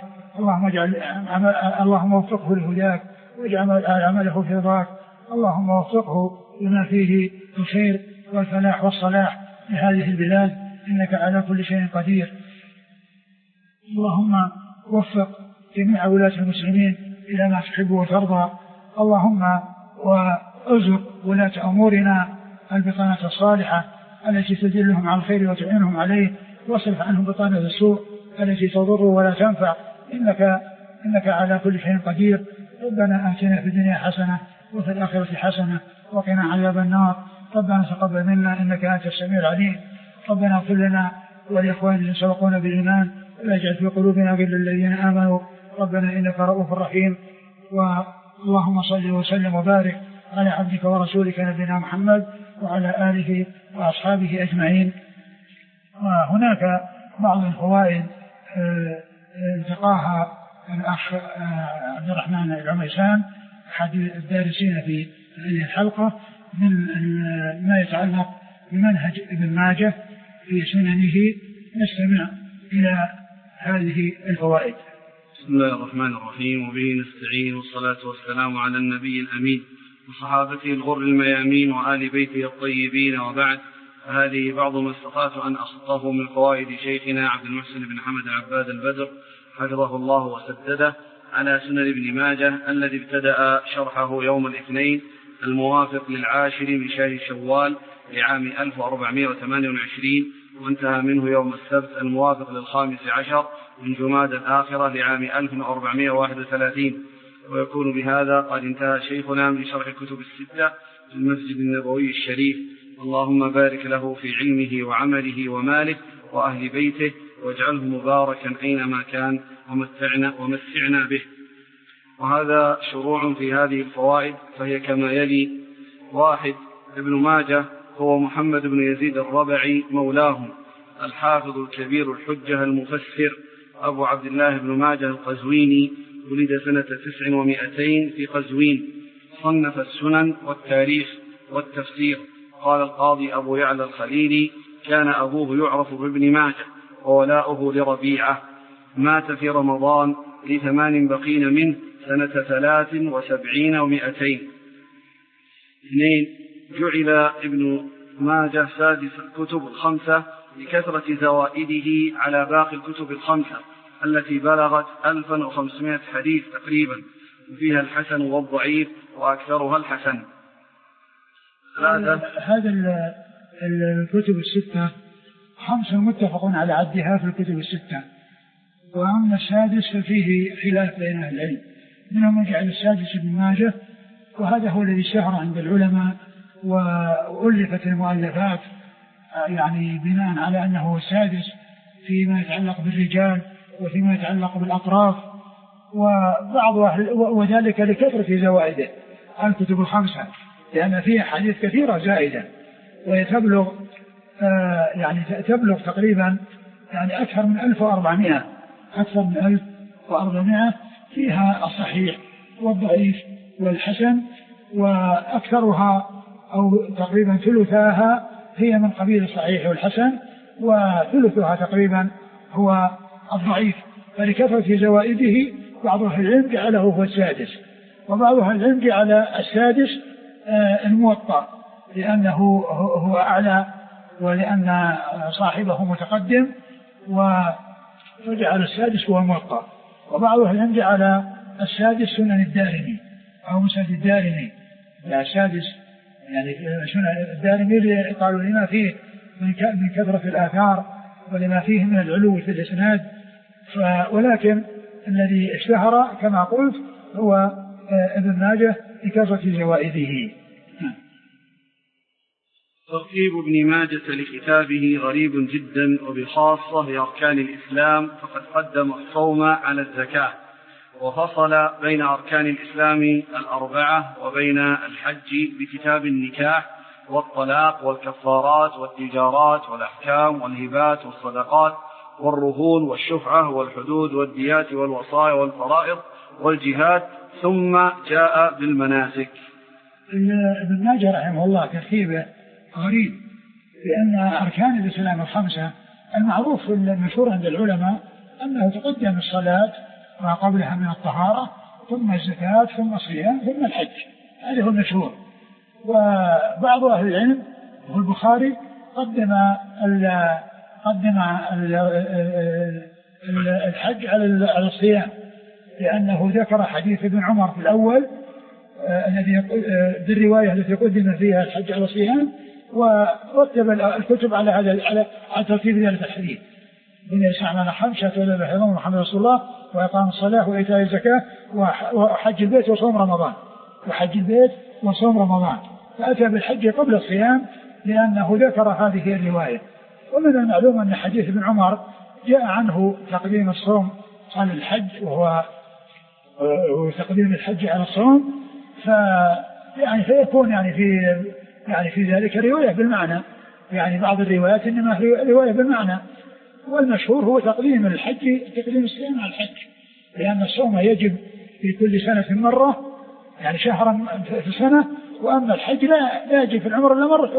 اللهم وفقه لهداك واجعل عمله في رضاك. اللهم وفقه لما فيه الخير والفلاح والصلاح لهذه البلاد إنك على كل شيء قدير. اللهم وفق جميع ولاة المسلمين إلى ما تحب وترضى. اللهم وارزق ولاة أمورنا البطانة الصالحة التي تدلهم على الخير وتعينهم عليه، واصرف عنهم بطانة السوء التي تضر ولا تنفع إنك على كل شيء قدير. ربنا آتنا في الدنيا حسنة وفي الآخرة حسنة وقنا عذاب النار. ربنا تقبل منا إنك أنت السميع العليم. ربنا اغفر لنا ولإخواننا الذين سبقونا بالإيمان ولا تجعل في قلوبنا غلا للذين آمنوا ربنا إنك رؤوف رحيم. اللهم صل وسلم وبارك على عبدك ورسولك نبينا محمد وعلى آله وأصحابه أجمعين. وهناك بعض الفوائد التقاها الأخ عبد الرحمن العميسان أحد الدارسين في هذه الحلقة من ما يتعلق بمنهج ابن ماجه في سننه. نستمع إلى هذه الفوائد. بسم الله الرحمن الرحيم، وبه نستعين، والصلاة والسلام على النبي الأمين وصحابته الغر الميامين وآل بيته الطيبين، وبعد. هذه بعض ما استطعت أن أخطه من فوائد شيخنا عبد المحسن بن حمد العباد البدر حفظه الله وسدده على سنن ابن ماجه الذي ابتدأ شرحه يوم الاثنين الموافق للعاشر من شهر شوال لعام 1428 وانتهى منه يوم السبت الموافق للخامس عشر من جماد الآخرة لعام 1431. ويكون بهذا قد انتهى شيخنا من شرح الكتب الستة في المسجد النبوي الشريف. اللهم بارك له في علمه وعمله وماله وأهل بيته واجعله مباركا أينما كان ومتعنا به. وهذا شروع في هذه الفوائد، فهي كما يلي: 1. ابن ماجه هو محمد بن يزيد الربعي مولاهم، الحافظ الكبير الحجة المفسر أبو عبد الله بن ماجه القزويني، ولد سنة 900 في قزوين. صنف السنن والتاريخ والتفسير، قال القاضي أبو يعلى الخليلي: كان أبوه يعرف بابن ماجه وولاؤه لربيعة، مات في رمضان ل8 بقين منه سنة 73 و200. 2. جعل ابن ماجه سادس الكتب الخمسة لكثرة زوائده على باقي الكتب الخمسة التي بلغت 1500 حديث تقريبا، وفيها الحسن والضعيف وأكثرها الحسن. هذا الكتب الستة 5 متفق على عدها في الكتب الستة، وأما السادس ففيه خلاف بين أهل العلم، منهم من جعل السادس ابن ماجه، وهذا هو الذي اشتهر عند العلماء وألفت المؤلفات يعني بناء على أنه السادس فيما يتعلق بالرجال وفيما يتعلق بالأطراف، وذلك لكثرة زوائده الكتب الخمسة، لأن فيها حديث كثيرة زائدة، وتبلغ تبلغ تقريبا يعني أكثر من 1400 فيها الصحيح والضعيف والحسن، وأكثرها أو تقريبا ثلثاها هي من قبيل الصحيح والحسن، وثلثها تقريبا هو الضعيف. فلكثرة زوائده بعض أهل العلم جعله هو السادس، وبعض أهل العلم جعل السادس الموطأ لأنه هو أعلى ولأن صاحبه متقدم، وجعل السادس هو الموطأ. وبعض أهل العلم جعل السادس سنن الدارمي أو مسند الدارمي، السادس يعني سنن الدارمي قالوا لما فيه من كثرة الآثار ولما فيه من العلو في الإسناد، ولكن الذي اشتهر كما قلت هو ابن ماجه لكثرة زوائده. ترتيب ابن ماجة لكتابه غريب جدا، وبخاصة لأركان الإسلام، فقد قدم الصوم على الزكاة، وفصل بين أركان الإسلام 4 وبين الحج بكتاب النكاح والطلاق والكفارات والتجارات والأحكام والهبات والصدقات والرهون والشفعة والحدود والديات والوصايا والفرائض والجهاد، ثم جاء بالمناسك. ابن ماجه رحمه الله ترتيبه غريب، لأن أركان الإسلام 5 المعروف المشهور عند العلماء أنه تقدم الصلاة ما قبلها من الطهارة، ثم الزكاة، ثم الصيام، ثم الحج، هذا هو المشهور. وبعض أهل العلم والبخاري قدم الحج على الصيام، لأنه ذكر حديث ابن عمر في الأول الذي بالرواية التي قدم فيها الحج على الصيام، ورتب الكتب على ترتيب ذلك الحديث: بن يسعنا 5 ولا حرام محمد رسول الله، وإقام الصلاة وإيتاء الزكاة وحج البيت وصوم رمضان. فأتى بالحج قبل الصيام لأنه ذكر هذه الرواية. ومن المعلوم أن حديث ابن عمر جاء عنه تقديم الصوم على الحج، وهو تقديم الحج على الصوم، فيكون في ذلك رواية بالمعنى، يعني بعض الروايات إنما رواية بالمعنى، والمشهور هو تقديم الصيام على الحج، لأن الصوم يجب في كل سنة مرة، يعني شهرا في السنة، وأما الحج لا يجب في العمر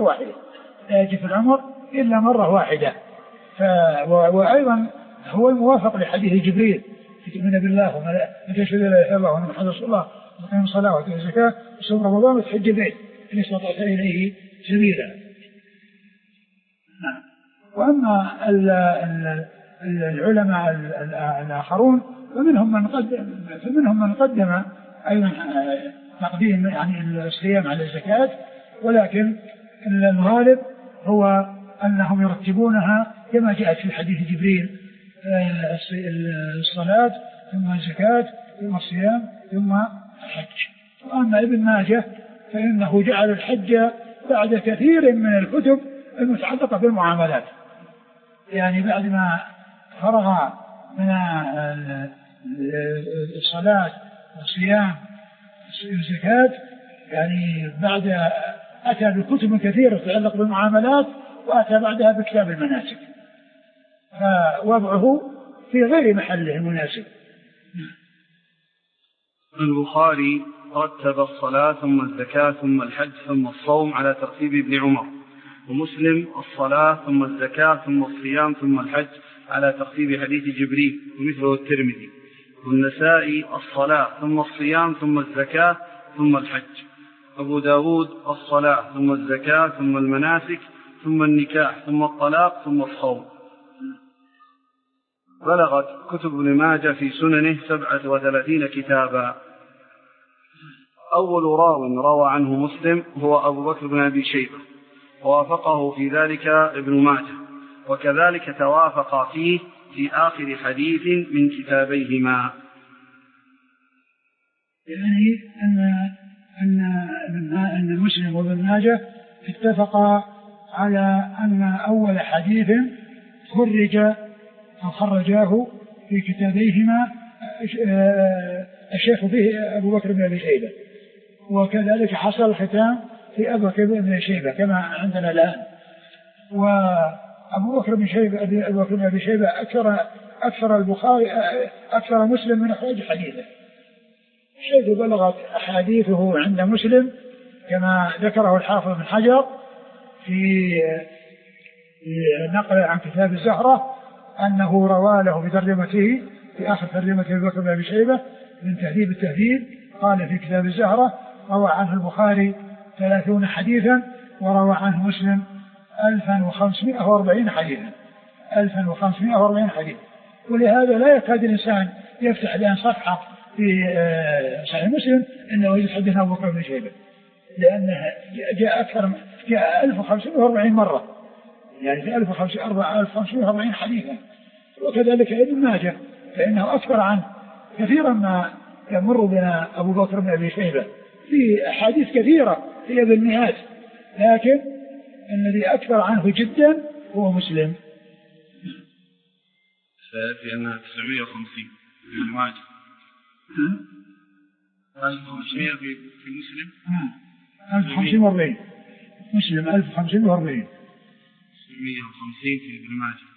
إلا مرة واحدة، وأيضا هو الموافق لحديث جبريل: تؤمن بالله وتشهد لا إله إلا الله وأن محمدا رسول الله وتقيم الصلاة وتؤتي الزكاة وتصوم رمضان وتحج البيت إن استطعت إليه سبيلا. وأما العلماء الآخرون فمنهم من قدم أيضا تقديم يعني الصيام على الزكاة، ولكن الغالب هو أنهم يرتبونها كما جاءت في حديث جبريل: الصلاة ثم الزكاة ثم الصيام ثم الحج. وأما ابن ماجه فإنه جعل الحج بعد كثير من الكتب المتعلقة بالمعاملات، يعني بعد ما فرغ من الصلاة والصيام والزكاة، يعني بعد أتى بكتب كثيرة تتعلق بالمعاملات، وأتى بعدها بكتاب المناسك، فوضعه في غير محله المناسب. البخاري رتب الصلاة ثم الزكاة ثم الحج ثم الصوم على ترتيب ابن عمر. ومسلم الصلاة ثم الزكاة ثم الصيام ثم الحج على ترتيب حديث جبريل ومثله الترمذي. والنسائي الصلاة ثم الصيام ثم الزكاة ثم الحج. أبو داود الصلاة ثم الزكاة ثم المناسك ثم النكاح ثم الطلاق ثم الصوم. بلغت كتب ابن ماجه في سننه 37 كتابا. أول راو روى عنه مسلم هو أبو بكر بن أبي شيبة، ووافقه في ذلك ابن ماجه، وكذلك توافق فيه في آخر حديث من كتابيهما. يعني أن مسلم وابن ماجه اتفقا على أن أول حديث خرجاه في كتابيهما الشيخ فيه أبو بكر بن أبي شيبة، وكذلك حصل الختام في أبو بكر بن أبي شيبة كما عندنا الآن. وأبو بكر بن أبي شيبة أكثر البخاري أكثر مسلم من إخراج حديثه، حيث بلغت أحاديثه عند مسلم كما ذكره الحافظ بن حجر في نقل عن كتاب الزهرة أنه روى له بترجمته في آخر ترجمة أبي بكر بن أبي شيبة من تهذيب التهذيب، قال في كتاب الزهرة روى عنه البخاري 30 حديثا وروى عنه مسلم 1540 حديثا 1540 حديثا. ولهذا لا يكاد الإنسان يفتح الآن صفحة في صحيح مسلم إنه يحدثنا أبو بكر بن شيبة، لأنه جاء 1540 مرة، يعني في 1540 حديثا. وكذلك ابن ماجه فإنه أكثر عنه كثيرا ما يمر بنا أبو بكر بن أبي شيبة في أحاديث كثيرة هي بالمئات، لكن الذي أكثر عنه جدا هو مسلم. سيأتي أنها 950 ابن ماجه 1500 في مسلم 1540 مسلم 1540 150 في ابن ماجه.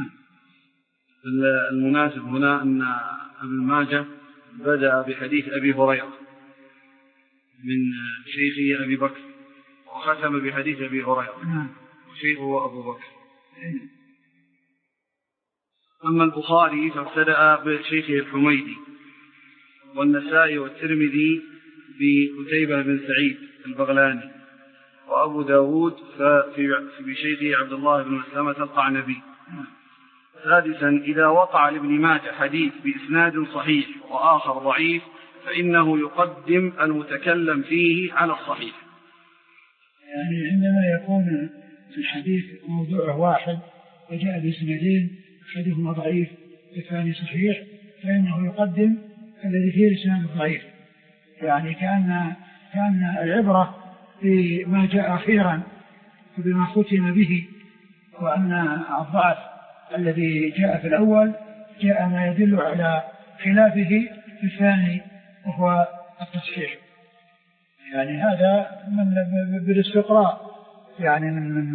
المناسب هنا أن ابن ماجه بدأ بحديث أبي هريرة من شيخه أبي بكر، وختم بحديث أبي هريرة وشيخه أبو بكر. أما البخاري فابتدأ بشيخه الحميدي، والنسائي والترمذي بقتيبة بن سعيد البغلاني، وأبو داود بشيخه عبد الله بن مسلمة القعنبي. سادسا، إذا وقع لابن ماجه حديث بإسناد صحيح وآخر ضعيف فإنه يقدم المتكلم فيه على الصحيح. يعني عندما يكون الحديث موضوعه واحد وجاء بإسنادين، أحدهما ضعيف والثاني صحيح، فإنه يقدم الذي فيه الإسناد الضعيف. يعني كان العبرة بما جاء أخيرا وبما ختم به، وأن الضعف الذي جاء في الأول جاء ما يدل على خلافه في الثاني وهو التصحيح. يعني هذا بالاستقراء يعني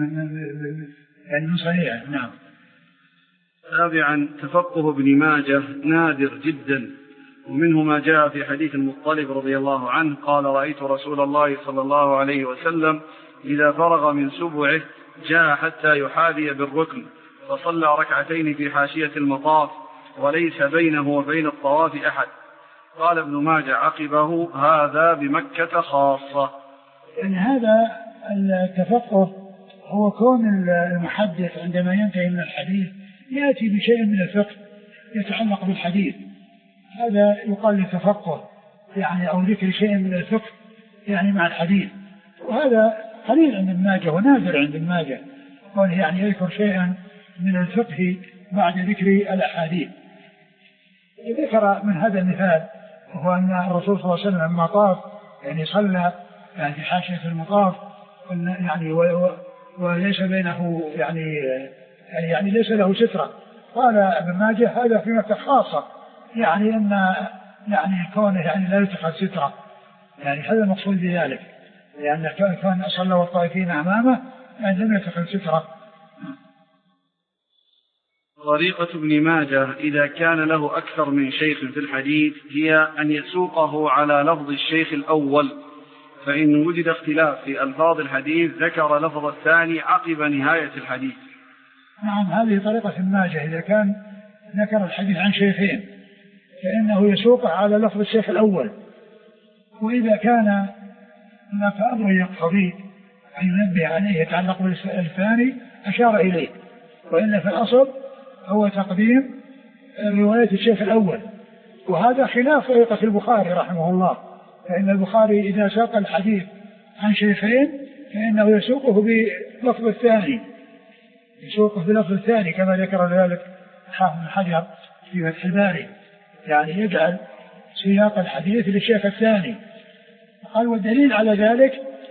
من صحيح. نعم. سابعا، تفقه ابن ماجه نادر جدا، ومنه ما جاء في حديث المطلب رضي الله عنه قال: رأيت رسول الله صلى الله عليه وسلم إذا فرغ من سبعه جاء حتى يحاذي بالركن فصلى ركعتين في حاشية المطاف وليس بينه وبين الطواف أحد. قال ابن ماجه عقبه: هذا بمكة خاصة. يعني هذا التفقه هو كون المحدث عندما ينتهي من الحديث يأتي بشيء من الفقه يتعلق بالحديث، هذا يقال للتفقه يعني، أو ذكر شيء من الفقه يعني مع الحديث. وهذا قليل عند ابن ماجه ونادر عند ابن ماجه، كونه يعني يذكر شيئا من الفقه بعد ذكر الأحاديث. ذكر من هذا المثال وهو أن الرسول صلى الله عليه وسلم لما طاف يعني صلى يعني في حاشية المطاف يعني وليس بينه يعني ليس له سترة. قال ابن ماجه: هذا في مكة خاصة، يعني أن يعني كونه يعني لا يتخذ سترة، يعني هذا المقصود بذلك، لأن كان صلى والطائفين أمامه يعني لم يتخذ سترة. طريقة ابن ماجه إذا كان له أكثر من شيخ في الحديث هي أن يسوقه على لفظ الشيخ الأول، فإن وجد اختلاف في ألفاظ الحديث ذكر لفظ الثاني عقب نهاية الحديث. نعم، هذه طريقة ابن ماجه. إذا كان ذكر الحديث عن شيخين فإنه يسوقه على لفظ الشيخ الأول، وإذا كان هناك أمر يقتضي أن ينبه عليه يتعلق بالثاني أشار إليه، وإلا في الأصل هو تقديم رواية الشيخ الأول، وهذا خلاف طريقة البخاري رحمه الله. فإن البخاري إذا ساق الحديث عن شيخين فإنه يسوقه بلفظ الثاني، يسوقه بلفظ الثاني كما ذكر ذلك حافظ بن حجر في فتح الباري، يعني يجعل سياق الحديث للشيخ الثاني. قال والدليل على ذلك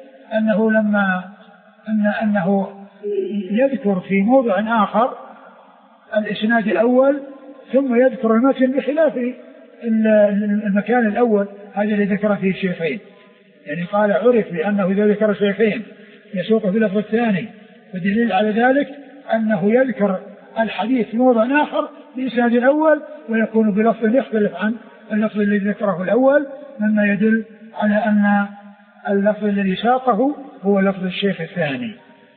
أنه يذكر في موضع آخر الإسناد الأول ثم يذكر المتن بخلاف المكان الأول هذا اللي ذكر فيه الشيخين. يعني قال عرف بأنه إذا ذكر الشيخين يسوق بلفظ الثاني، والدليل على ذلك أنه يذكر الحديث في موضع آخر بإسناد الأول ويكون بلفظ يختلف عن اللفظ الذي ذكره الأول، مما يدل على أن اللفظ الذي ساقه هو لفظ الشيخ الثاني.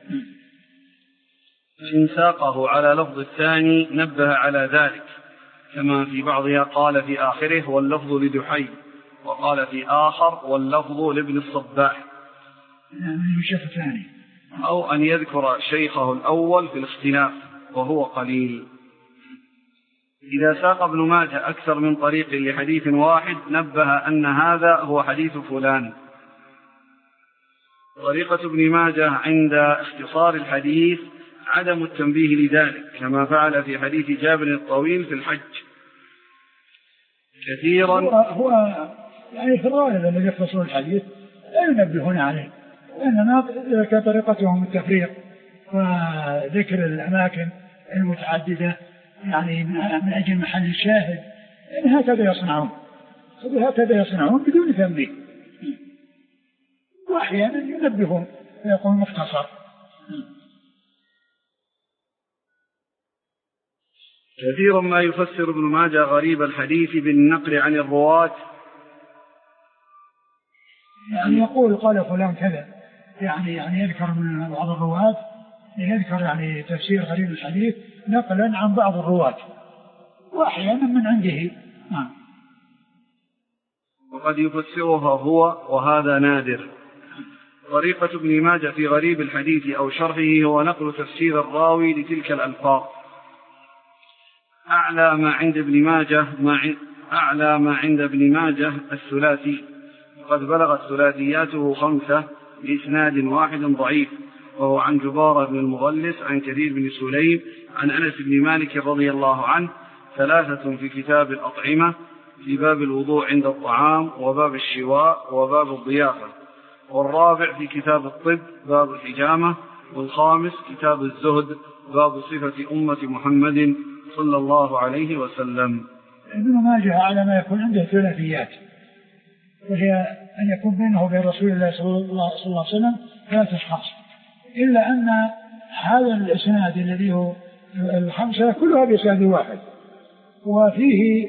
إن ساقه على لفظ الثاني نبه على ذلك، كما في بعضها قال في آخره واللفظ لدحي، وقال في آخر واللفظ لابن الصباح، الشيخ الثاني. أو أن يذكر شيخه الأول في الاختلاف وهو قليل. إذا ساق ابن ماجه أكثر من طريق لحديث واحد نبه أن هذا هو حديث فلان. طريقة ابن ماجه عند اختصار الحديث عدم التنبيه لذلك، كما فعل في حديث جابر الطويل في الحج كثيرا. هو يعني في الغالب الذي يختصر الحديث لا ينبهون عليه، لأننا كطريقتهم التفريق وذكر الأماكن المتعددة يعني من أجل محل الشاهد، يعني هكذا يصنعون بدون تنبيه، وأحيانا ينبهون فيقول مختصر. كثيرا ما يفسر ابن ماجه غريب الحديث بالنقل عن الرواة، يعني يقول قال فلان كذا، يعني يذكر من بعض الرواة، يذكر يعني تفسير غريب الحديث نقلا عن بعض الرواة وأحيانا من عنده. وقد يفسرها هو، وهذا نادر. طريقة ابن ماجه في غريب الحديث أو شرحه هو نقل تفسير الراوي لتلك الألفاظ. أعلى ما عند ابن ماجه الثلاثي، وقد بلغت ثلاثياته 5 بإسناد واحد ضعيف، وهو عن جبارة بن المغلس عن كثير بن سليم عن أنس بن مالك رضي الله عنه، 3 في كتاب الأطعمة في باب الوضوء عند الطعام وباب الشواء وباب الضيافة، والرابع في كتاب الطب باب الحجامة، والخامس كتاب الزهد باب صفة أمة محمد صلى الله عليه وسلم. ابن ماجه على ما يكون عنده ثلاثيات، وهي أن يكون بينه وبين رسول الله صلى الله عليه وسلم 3 أشخاص، إلا أن هذا الإسناد الذي هو 5 كلها بإسناد واحد، وفيه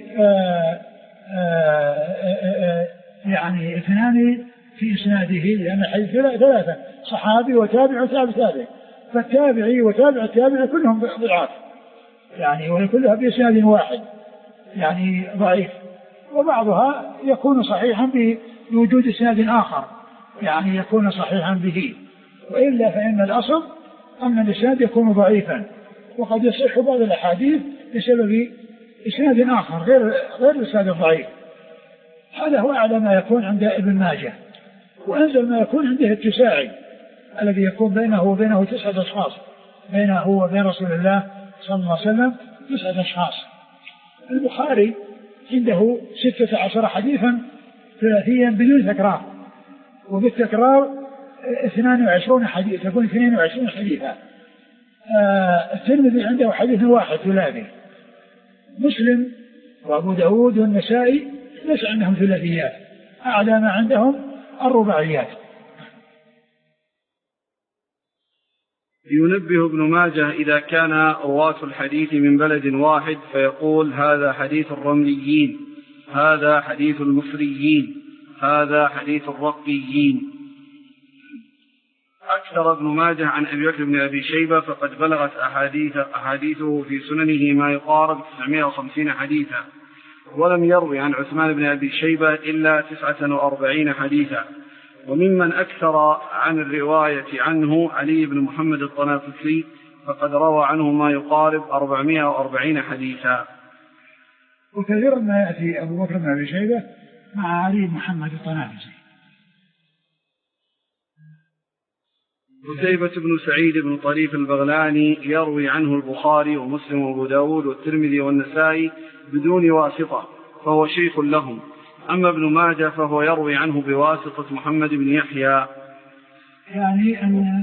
يعني 2 في إسناده، لأن الحديث 3 صحابي وتابع وتابع تابع، فالتابعي وتابع التابع كلهم ضعاف يعني، وهي كلها بإسناد واحد يعني ضعيف، وبعضها يكون صحيحا بوجود إسناد آخر يعني يكون صحيحا به، وإلا فإن الأصل أن الإسناد يكون ضعيفا، وقد يصح بعض الأحاديث بسبب إسناد آخر غير الإسناد الضعيف. هذا هو أعلى ما يكون عند ابن ماجه. وأنزل ما يكون عنده التساعي الذي يكون بينه وبينه 9 أشخاص، بينه وبين رسول الله صلى الله عليه وسلم 9 أشخاص. البخاري عنده 16 حديثا ثلاثيا بدون تكرار، وبالتكرار 22 حديث، يكون 22 حديثا. الترمذي عنده حديث واحد ثلاثي. مسلم وأبو داود والنسائي ليس عندهم ثلاثيات، أعلى ما عندهم الرباعيات. ينبه ابن ماجه إذا كان رواة الحديث من بلد واحد فيقول هذا حديث الرمليين، هذا حديث المصريين، هذا حديث الرقيين. أكثر ابن ماجه عن أبي بكر بن أبي شيبة فقد بلغت أحاديثه في سننه ما يقارب 950 حديثا، ولم يروي عن عثمان بن أبي شيبة إلا 49 حديثا. وممن أكثر عن الرواية عنه علي بن محمد الطنافسي فقد روى عنه ما يقارب 440 حديثا. وكثيرا ما يأتي أبو بكر بن أبي شيبة مع علي بن محمد الطنافسي. قتيبة بن سعيد بن طريف البغلاني يروي عنه البخاري ومسلم وابو داود والترمذي والنسائي بدون واسطة فهو شيخ لهم. أما ابن ماجه فهو يروي عنه بواسطة محمد بن يحيى، يعني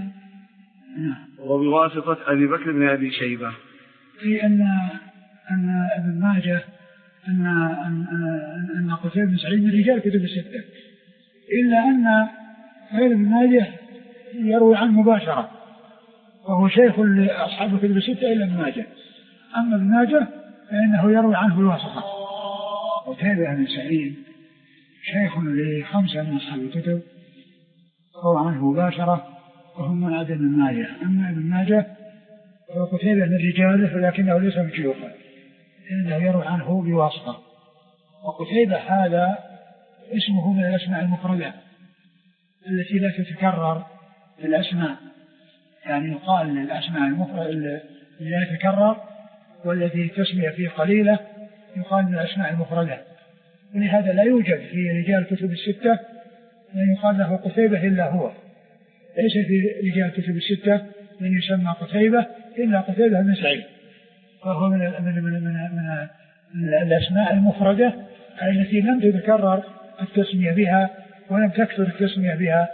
وبواسطة أبي بكر بن أبي شيبة، في أن ابن ماجه أن قتيبة بن سعيد من رجال كتب الستة، إلا أن غير ابن ماجه يروي عنه مباشرة وهو شيخ لأصحاب الكتب الستة إلا ابن ماجه. أما ابن ماجه فإنه يروي عنه الواسطة. قتيبة بن سعيد شيخ ل5 من أصحاب الكتب روى عنه مباشرة وهم من عدد ابن ماجه. أما ابن ماجه فقتيبة من رجاله ولكنه ليس من شيوخه إنه يروي عنه بواسطة. وقتيبة هذا اسمه من الأسماء المفردة التي لا تتكرر في الأسماء، يعني يقال للأسماء المفردة التي لا تتكرر والتي تسمية فيه قليلة يقال من الأسماء المفردة. ولهذا لا يوجد في رجال كتب الستة من يقال له قتيبة إلا هو. ليس في رجال كتب الستة من يسمى قتيبة إلا قتيبة بن سعيد، فهو من الأسماء المفردة التي لم تتكرر التسمية بها ولم تكثر التسمية بها.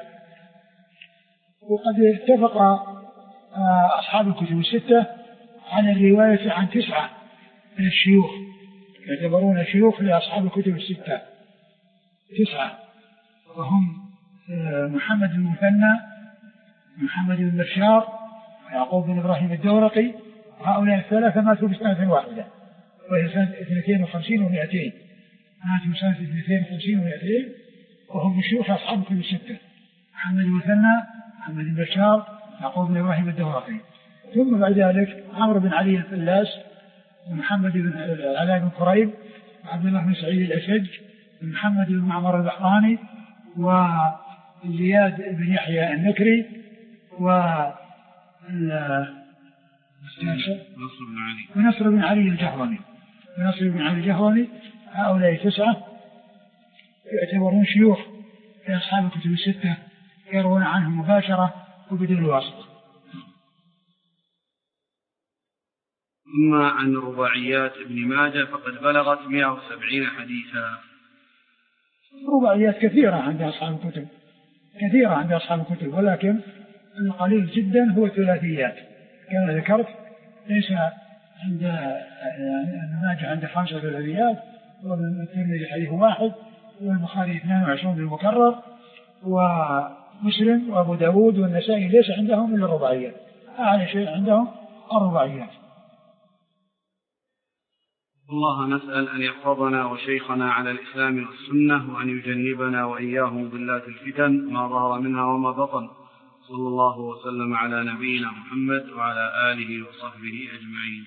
وقد اتفق أصحاب الكتب الستة على الرواية عن 9 من الشيوخ يعتبرون شيوخ لأصحاب الكتب الستة 9، وهم محمد بن مثنى، محمد بن بشار، يعقوب بن إبراهيم الدورقي. هؤلاء الثلاثة ماتوا بسنة واحدة وهي سنة 52 و200، ماتوا سنة 52 و200 وهم من شيوخ أصحاب الكتب الستة: محمد بن مثنى، محمد بن بشار، يعقوب بن إبراهيم الدورقي. ثم بعد ذلك عمرو بن علي الفلاس، ومحمد بن علاء بن قريب، وعبد الله بن سعيد الأشج، ومحمد بن معمر البحراني، وزياد بن يحيى النكري، ونصر بن علي الجهرمي. هؤلاء 9 يعتبرون شيوخ في أصحاب الكتب الستة يروون عنهم مباشرة وبدون واسطة. أما عن رباعيات ابن ماجه فقد بلغت 170 حديثا. رباعيات كثيرة عند أصحاب الكتب، ولكن القليل جدا هو الثلاثيات كما ذكرت. ليس عند ابن ماجه عند 5 ثلاثيات، والترمذي حديث 1، والبخاري 22 بالمكرر، ومسلم وأبو داود والنسائي ليس عندهم إلا الرباعيات. أعلى شيء عندهم الرباعيات. الله نسأل أن يحفظنا وشيخنا على الإسلام والسنة، وأن يجنبنا وإياهم ضلات الفتن ما ظهر منها وما بطن. صلى الله وسلم على نبينا محمد وعلى آله وصحبه أجمعين.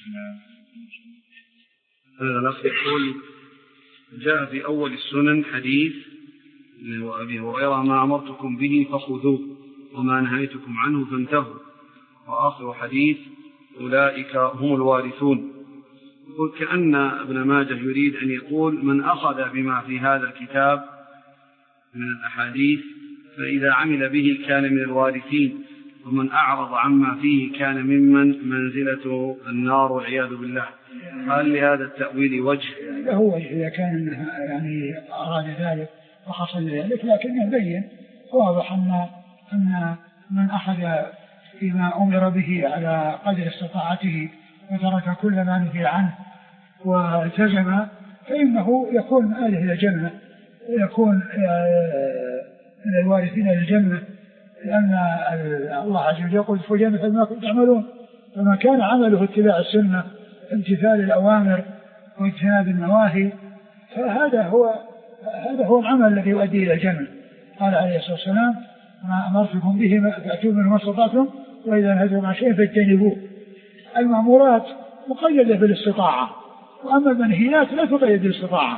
هذا الأخ يقول: جاء في أول السنن حديث وأبي هريرة: ما أمرتكم به فخذوه وما نهيتكم عنه فانتهوا. وآخر حديث: أولئك هم الوارثون. يقول كأن ابن ماجه يريد أن يقول: من أخذ بما في هذا الكتاب من الأحاديث فإذا عمل به كان من الوارثين، ومن أعرض عما فيه كان ممن منزلته النار والعياذ بالله. هل لهذا التأويل وجه؟ هو إذا كان يعني أراد ذلك وحصل ذلك، لكنه بين واضح أن من أخذ فيما أمر به على قدر استطاعته وترك كل ما نهي عنه والتزم فإنه يكون آله إلى الجنة، ويكون من الوارثين إلى الجنة، لأن الله عز وجل يقول فجنة ما كنتم تعملون، فما كان عمله اتباع السنة امتثال الأوامر واجتناب النواهي فهذا هو العمل الذي يؤدي إلى الجنة. قال عليه الصلاة والسلام ما أمرتكم به فأتوا منه ما استطعتم وإذا نهيتكم عن شيء فاجتنبوه. المأمورات مقيدة بالاستطاعة، وأما المنهيات لا تقيد بالاستطاعة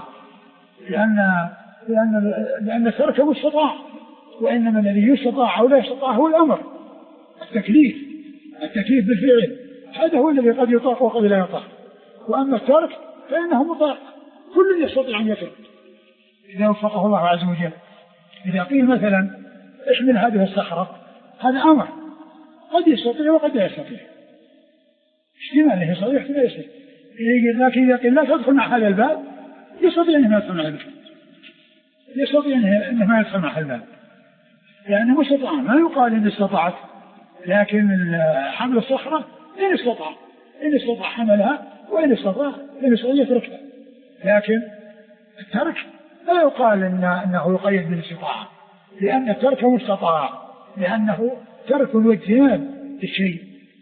لأن ترك مستطاع، وإنما الذي يستطاع أو لا يستطاع هو الأمر التكليف بالفعل، هذا هو الذي قد يطاق وقد لا يطاق. وأما الترك فإنه مطاق، كل يستطيع أن يترك إذا وفقه الله عز وجل. إذا قيل مثلا احمل هذه الصخرة، هذا أمر قد يستطيع وقد لا يستطيع، احتمال يستطيع احتمال لا يستطيع. لكن إذا قيل لا تدخل مع هذا الباب يستطيع أنه يدخل مع الباب، يستطيع أنه ما يدخل مع الباب لأنه مستطاع. ما يقال إن استطعت، لكن حمل الصخرة إن استطاع حملها، وإن استطاع يتركها. لكن الترك لا يقال أنه يقيد بالاستطاعة، لأن الترك مستطاع، لأنه ترك واجتناب للشيء.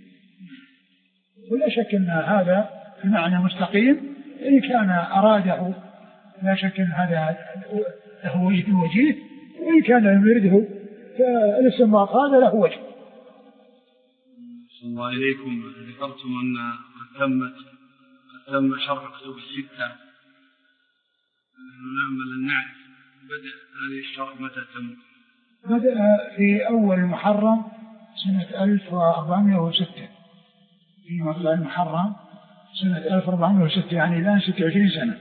ولا شك أن هذا المعنى مستقيم، إن كان أراده لا شك أن هذا له وجيه، وإن كان لم يرده فالاستنباط هذا له وجه. صلى الله إليكم. ذكرتم أن قد تم شرح كتب الستة، نأمل أن نعرف بدأ هذه الشرح متى تم؟ بدأ في أول محرم سنة 1406، في مطلع المحرم سنة 1406، يعني الآن 26 سنة.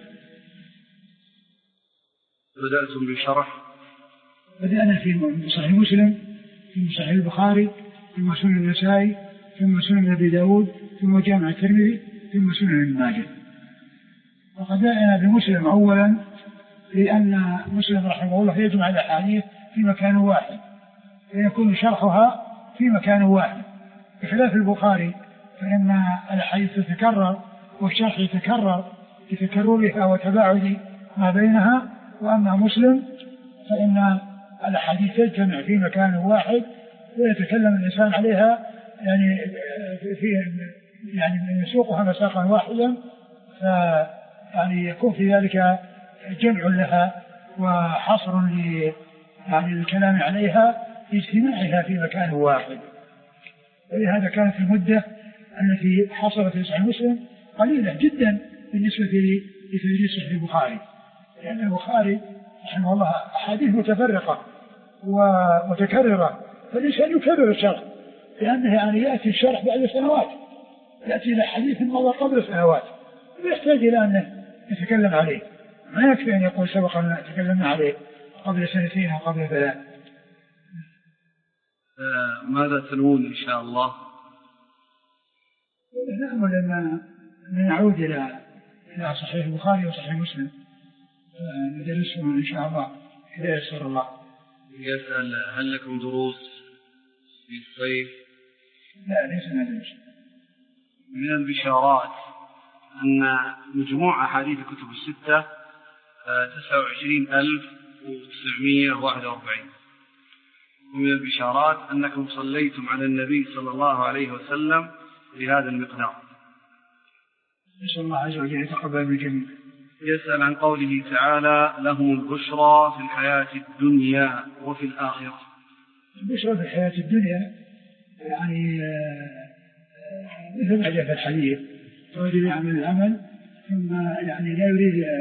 بدأتم بشرح؟ بدأنا في صحيح مسلم، في صحيح البخاري، ثم سنن النسائي، ثم سنن أبي داود، ثم جامع الترمذي، ثم سنن ابن ماجه. وقد بدأنا بمسلم أولا لأن مسلم رحمه الله يجمع الأحاديث في مكان واحد، فيكون شرحها في مكان واحد، بخلاف البخاري فإن الأحاديث تتكرر والشرح يتكرر بتكررها وتباعد ما بينها. وأما مسلم فإن الأحاديث تجتمع في مكان واحد ويتكلم الإنسان عليها، يعني يسوقها مساقا واحدا، يعني يكون في ذلك جمع لها وحصر للكلام عليها باجتماعها في مكان واحد. ولهذا كانت المدة التي حصلت في صحيح مسلم قليلة جدا بالنسبة لتدريس صحيح البخاري، لأن البخاري رحمه الله أحاديث متفرقة ومتكررة، فالإنسان يكرر الشرح، لأنه يعني يأتي الشرح بعد سنوات، يأتي إلى حديث مضى قبل سنوات، ويحتاج إلى أن يتكلم عليه، ما يكفي أن يقول سبق أن تكلمنا عليه قبل سنتين أو قبل 3. ماذا تنوون إن شاء الله؟ نأمل أن نعود إلى صحيح البخاري وصحيح مسلم ندرسهم إن شاء الله إذا يسر الله. يسأل هل لكم دروس في الصيف؟ لا ليس لنا دروس. من البشارات أن مجموع أحاديث الكتب الستة 29,941. ومن البشارات أنكم صليتم على النبي صلى الله عليه وسلم بهذا المقدار. نسأل الله عز وجل يتقبل من الجميع. يسأل عن قوله تعالى لهم البشرى في الحياة الدنيا وفي الآخرة. البشرى في الحياة الدنيا يعني مثل ما جاء في الحديث رجل يعمل العمل ثم يعني لا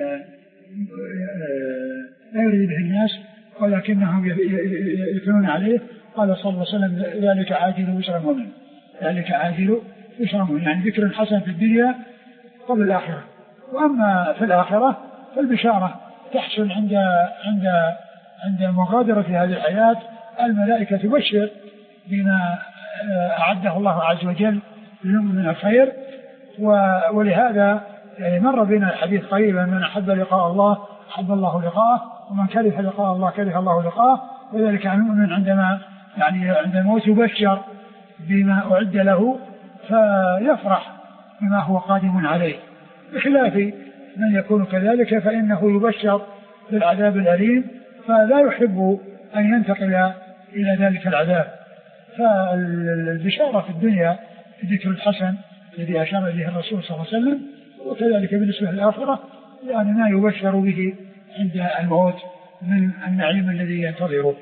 يريد به الناس ولكنهم يثنون عليه. قال صلى الله عليه وسلم ذلك عاجل بشرى المؤمن، ذلك عاجل بشرى المؤمن، يعني ذكر حسن في الدنيا قبل الآخرة. وأما في الآخرة فالبشارة تحصل عند مغادرة هذه الحياة، الملائكة تبشر بما أعده الله عز وجل لهم من الخير. ولهذا يعني مر بنا الحديث قريبا من أحب لقاء الله أحب الله لقاءه، ومن كره لقاء الله كره الله لقاءه. وذلك عن المؤمن عندما يعني عند الموت يبشر بما أعد له فيفرح بما هو قادم عليه، بخلاف من يكون كذلك فإنه يبشر بالعذاب الأليم فلا يحب أن ينتقل إلى ذلك العذاب. فالبشارة في الدنيا ذكر الحسن الذي أشار إليه الرسول صلى الله عليه وسلم، وكذلك بالنسبة للآخرة يعني ما يبشر به عند الموت من النعيم الذي ينتظره.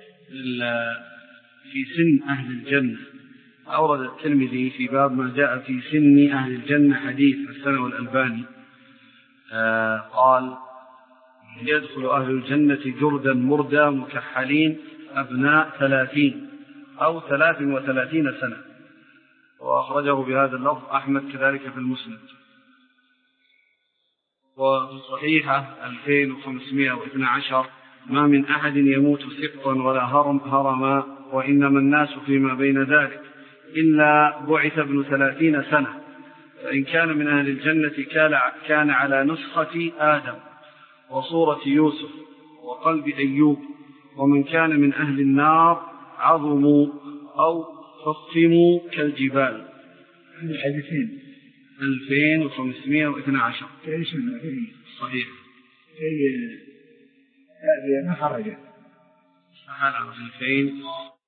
في سن أهل الجنة أورد الترمذي في باب ما جاء في سن أهل الجنة حديث حسنه الألباني قال: يدخل أهل الجنة جردا مردا مكحلين أبناء 30 أو 33 سنة، وأخرجه بهذا اللفظ أحمد كذلك في المسند. وفي الصحيحة 2512: ما من أحد يموت سقطا ولا هرما، وإنما الناس فيما بين ذلك إلا بعث ابن 30 سنة، فإن كان من أهل الجنة كان على نسخة آدم وصورة يوسف وقلب أيوب، ومن كان من أهل النار عظموا أو فصموا كالجبال. الحديثين 2512 صحيح. هذه ما خرجت. صحيح 2000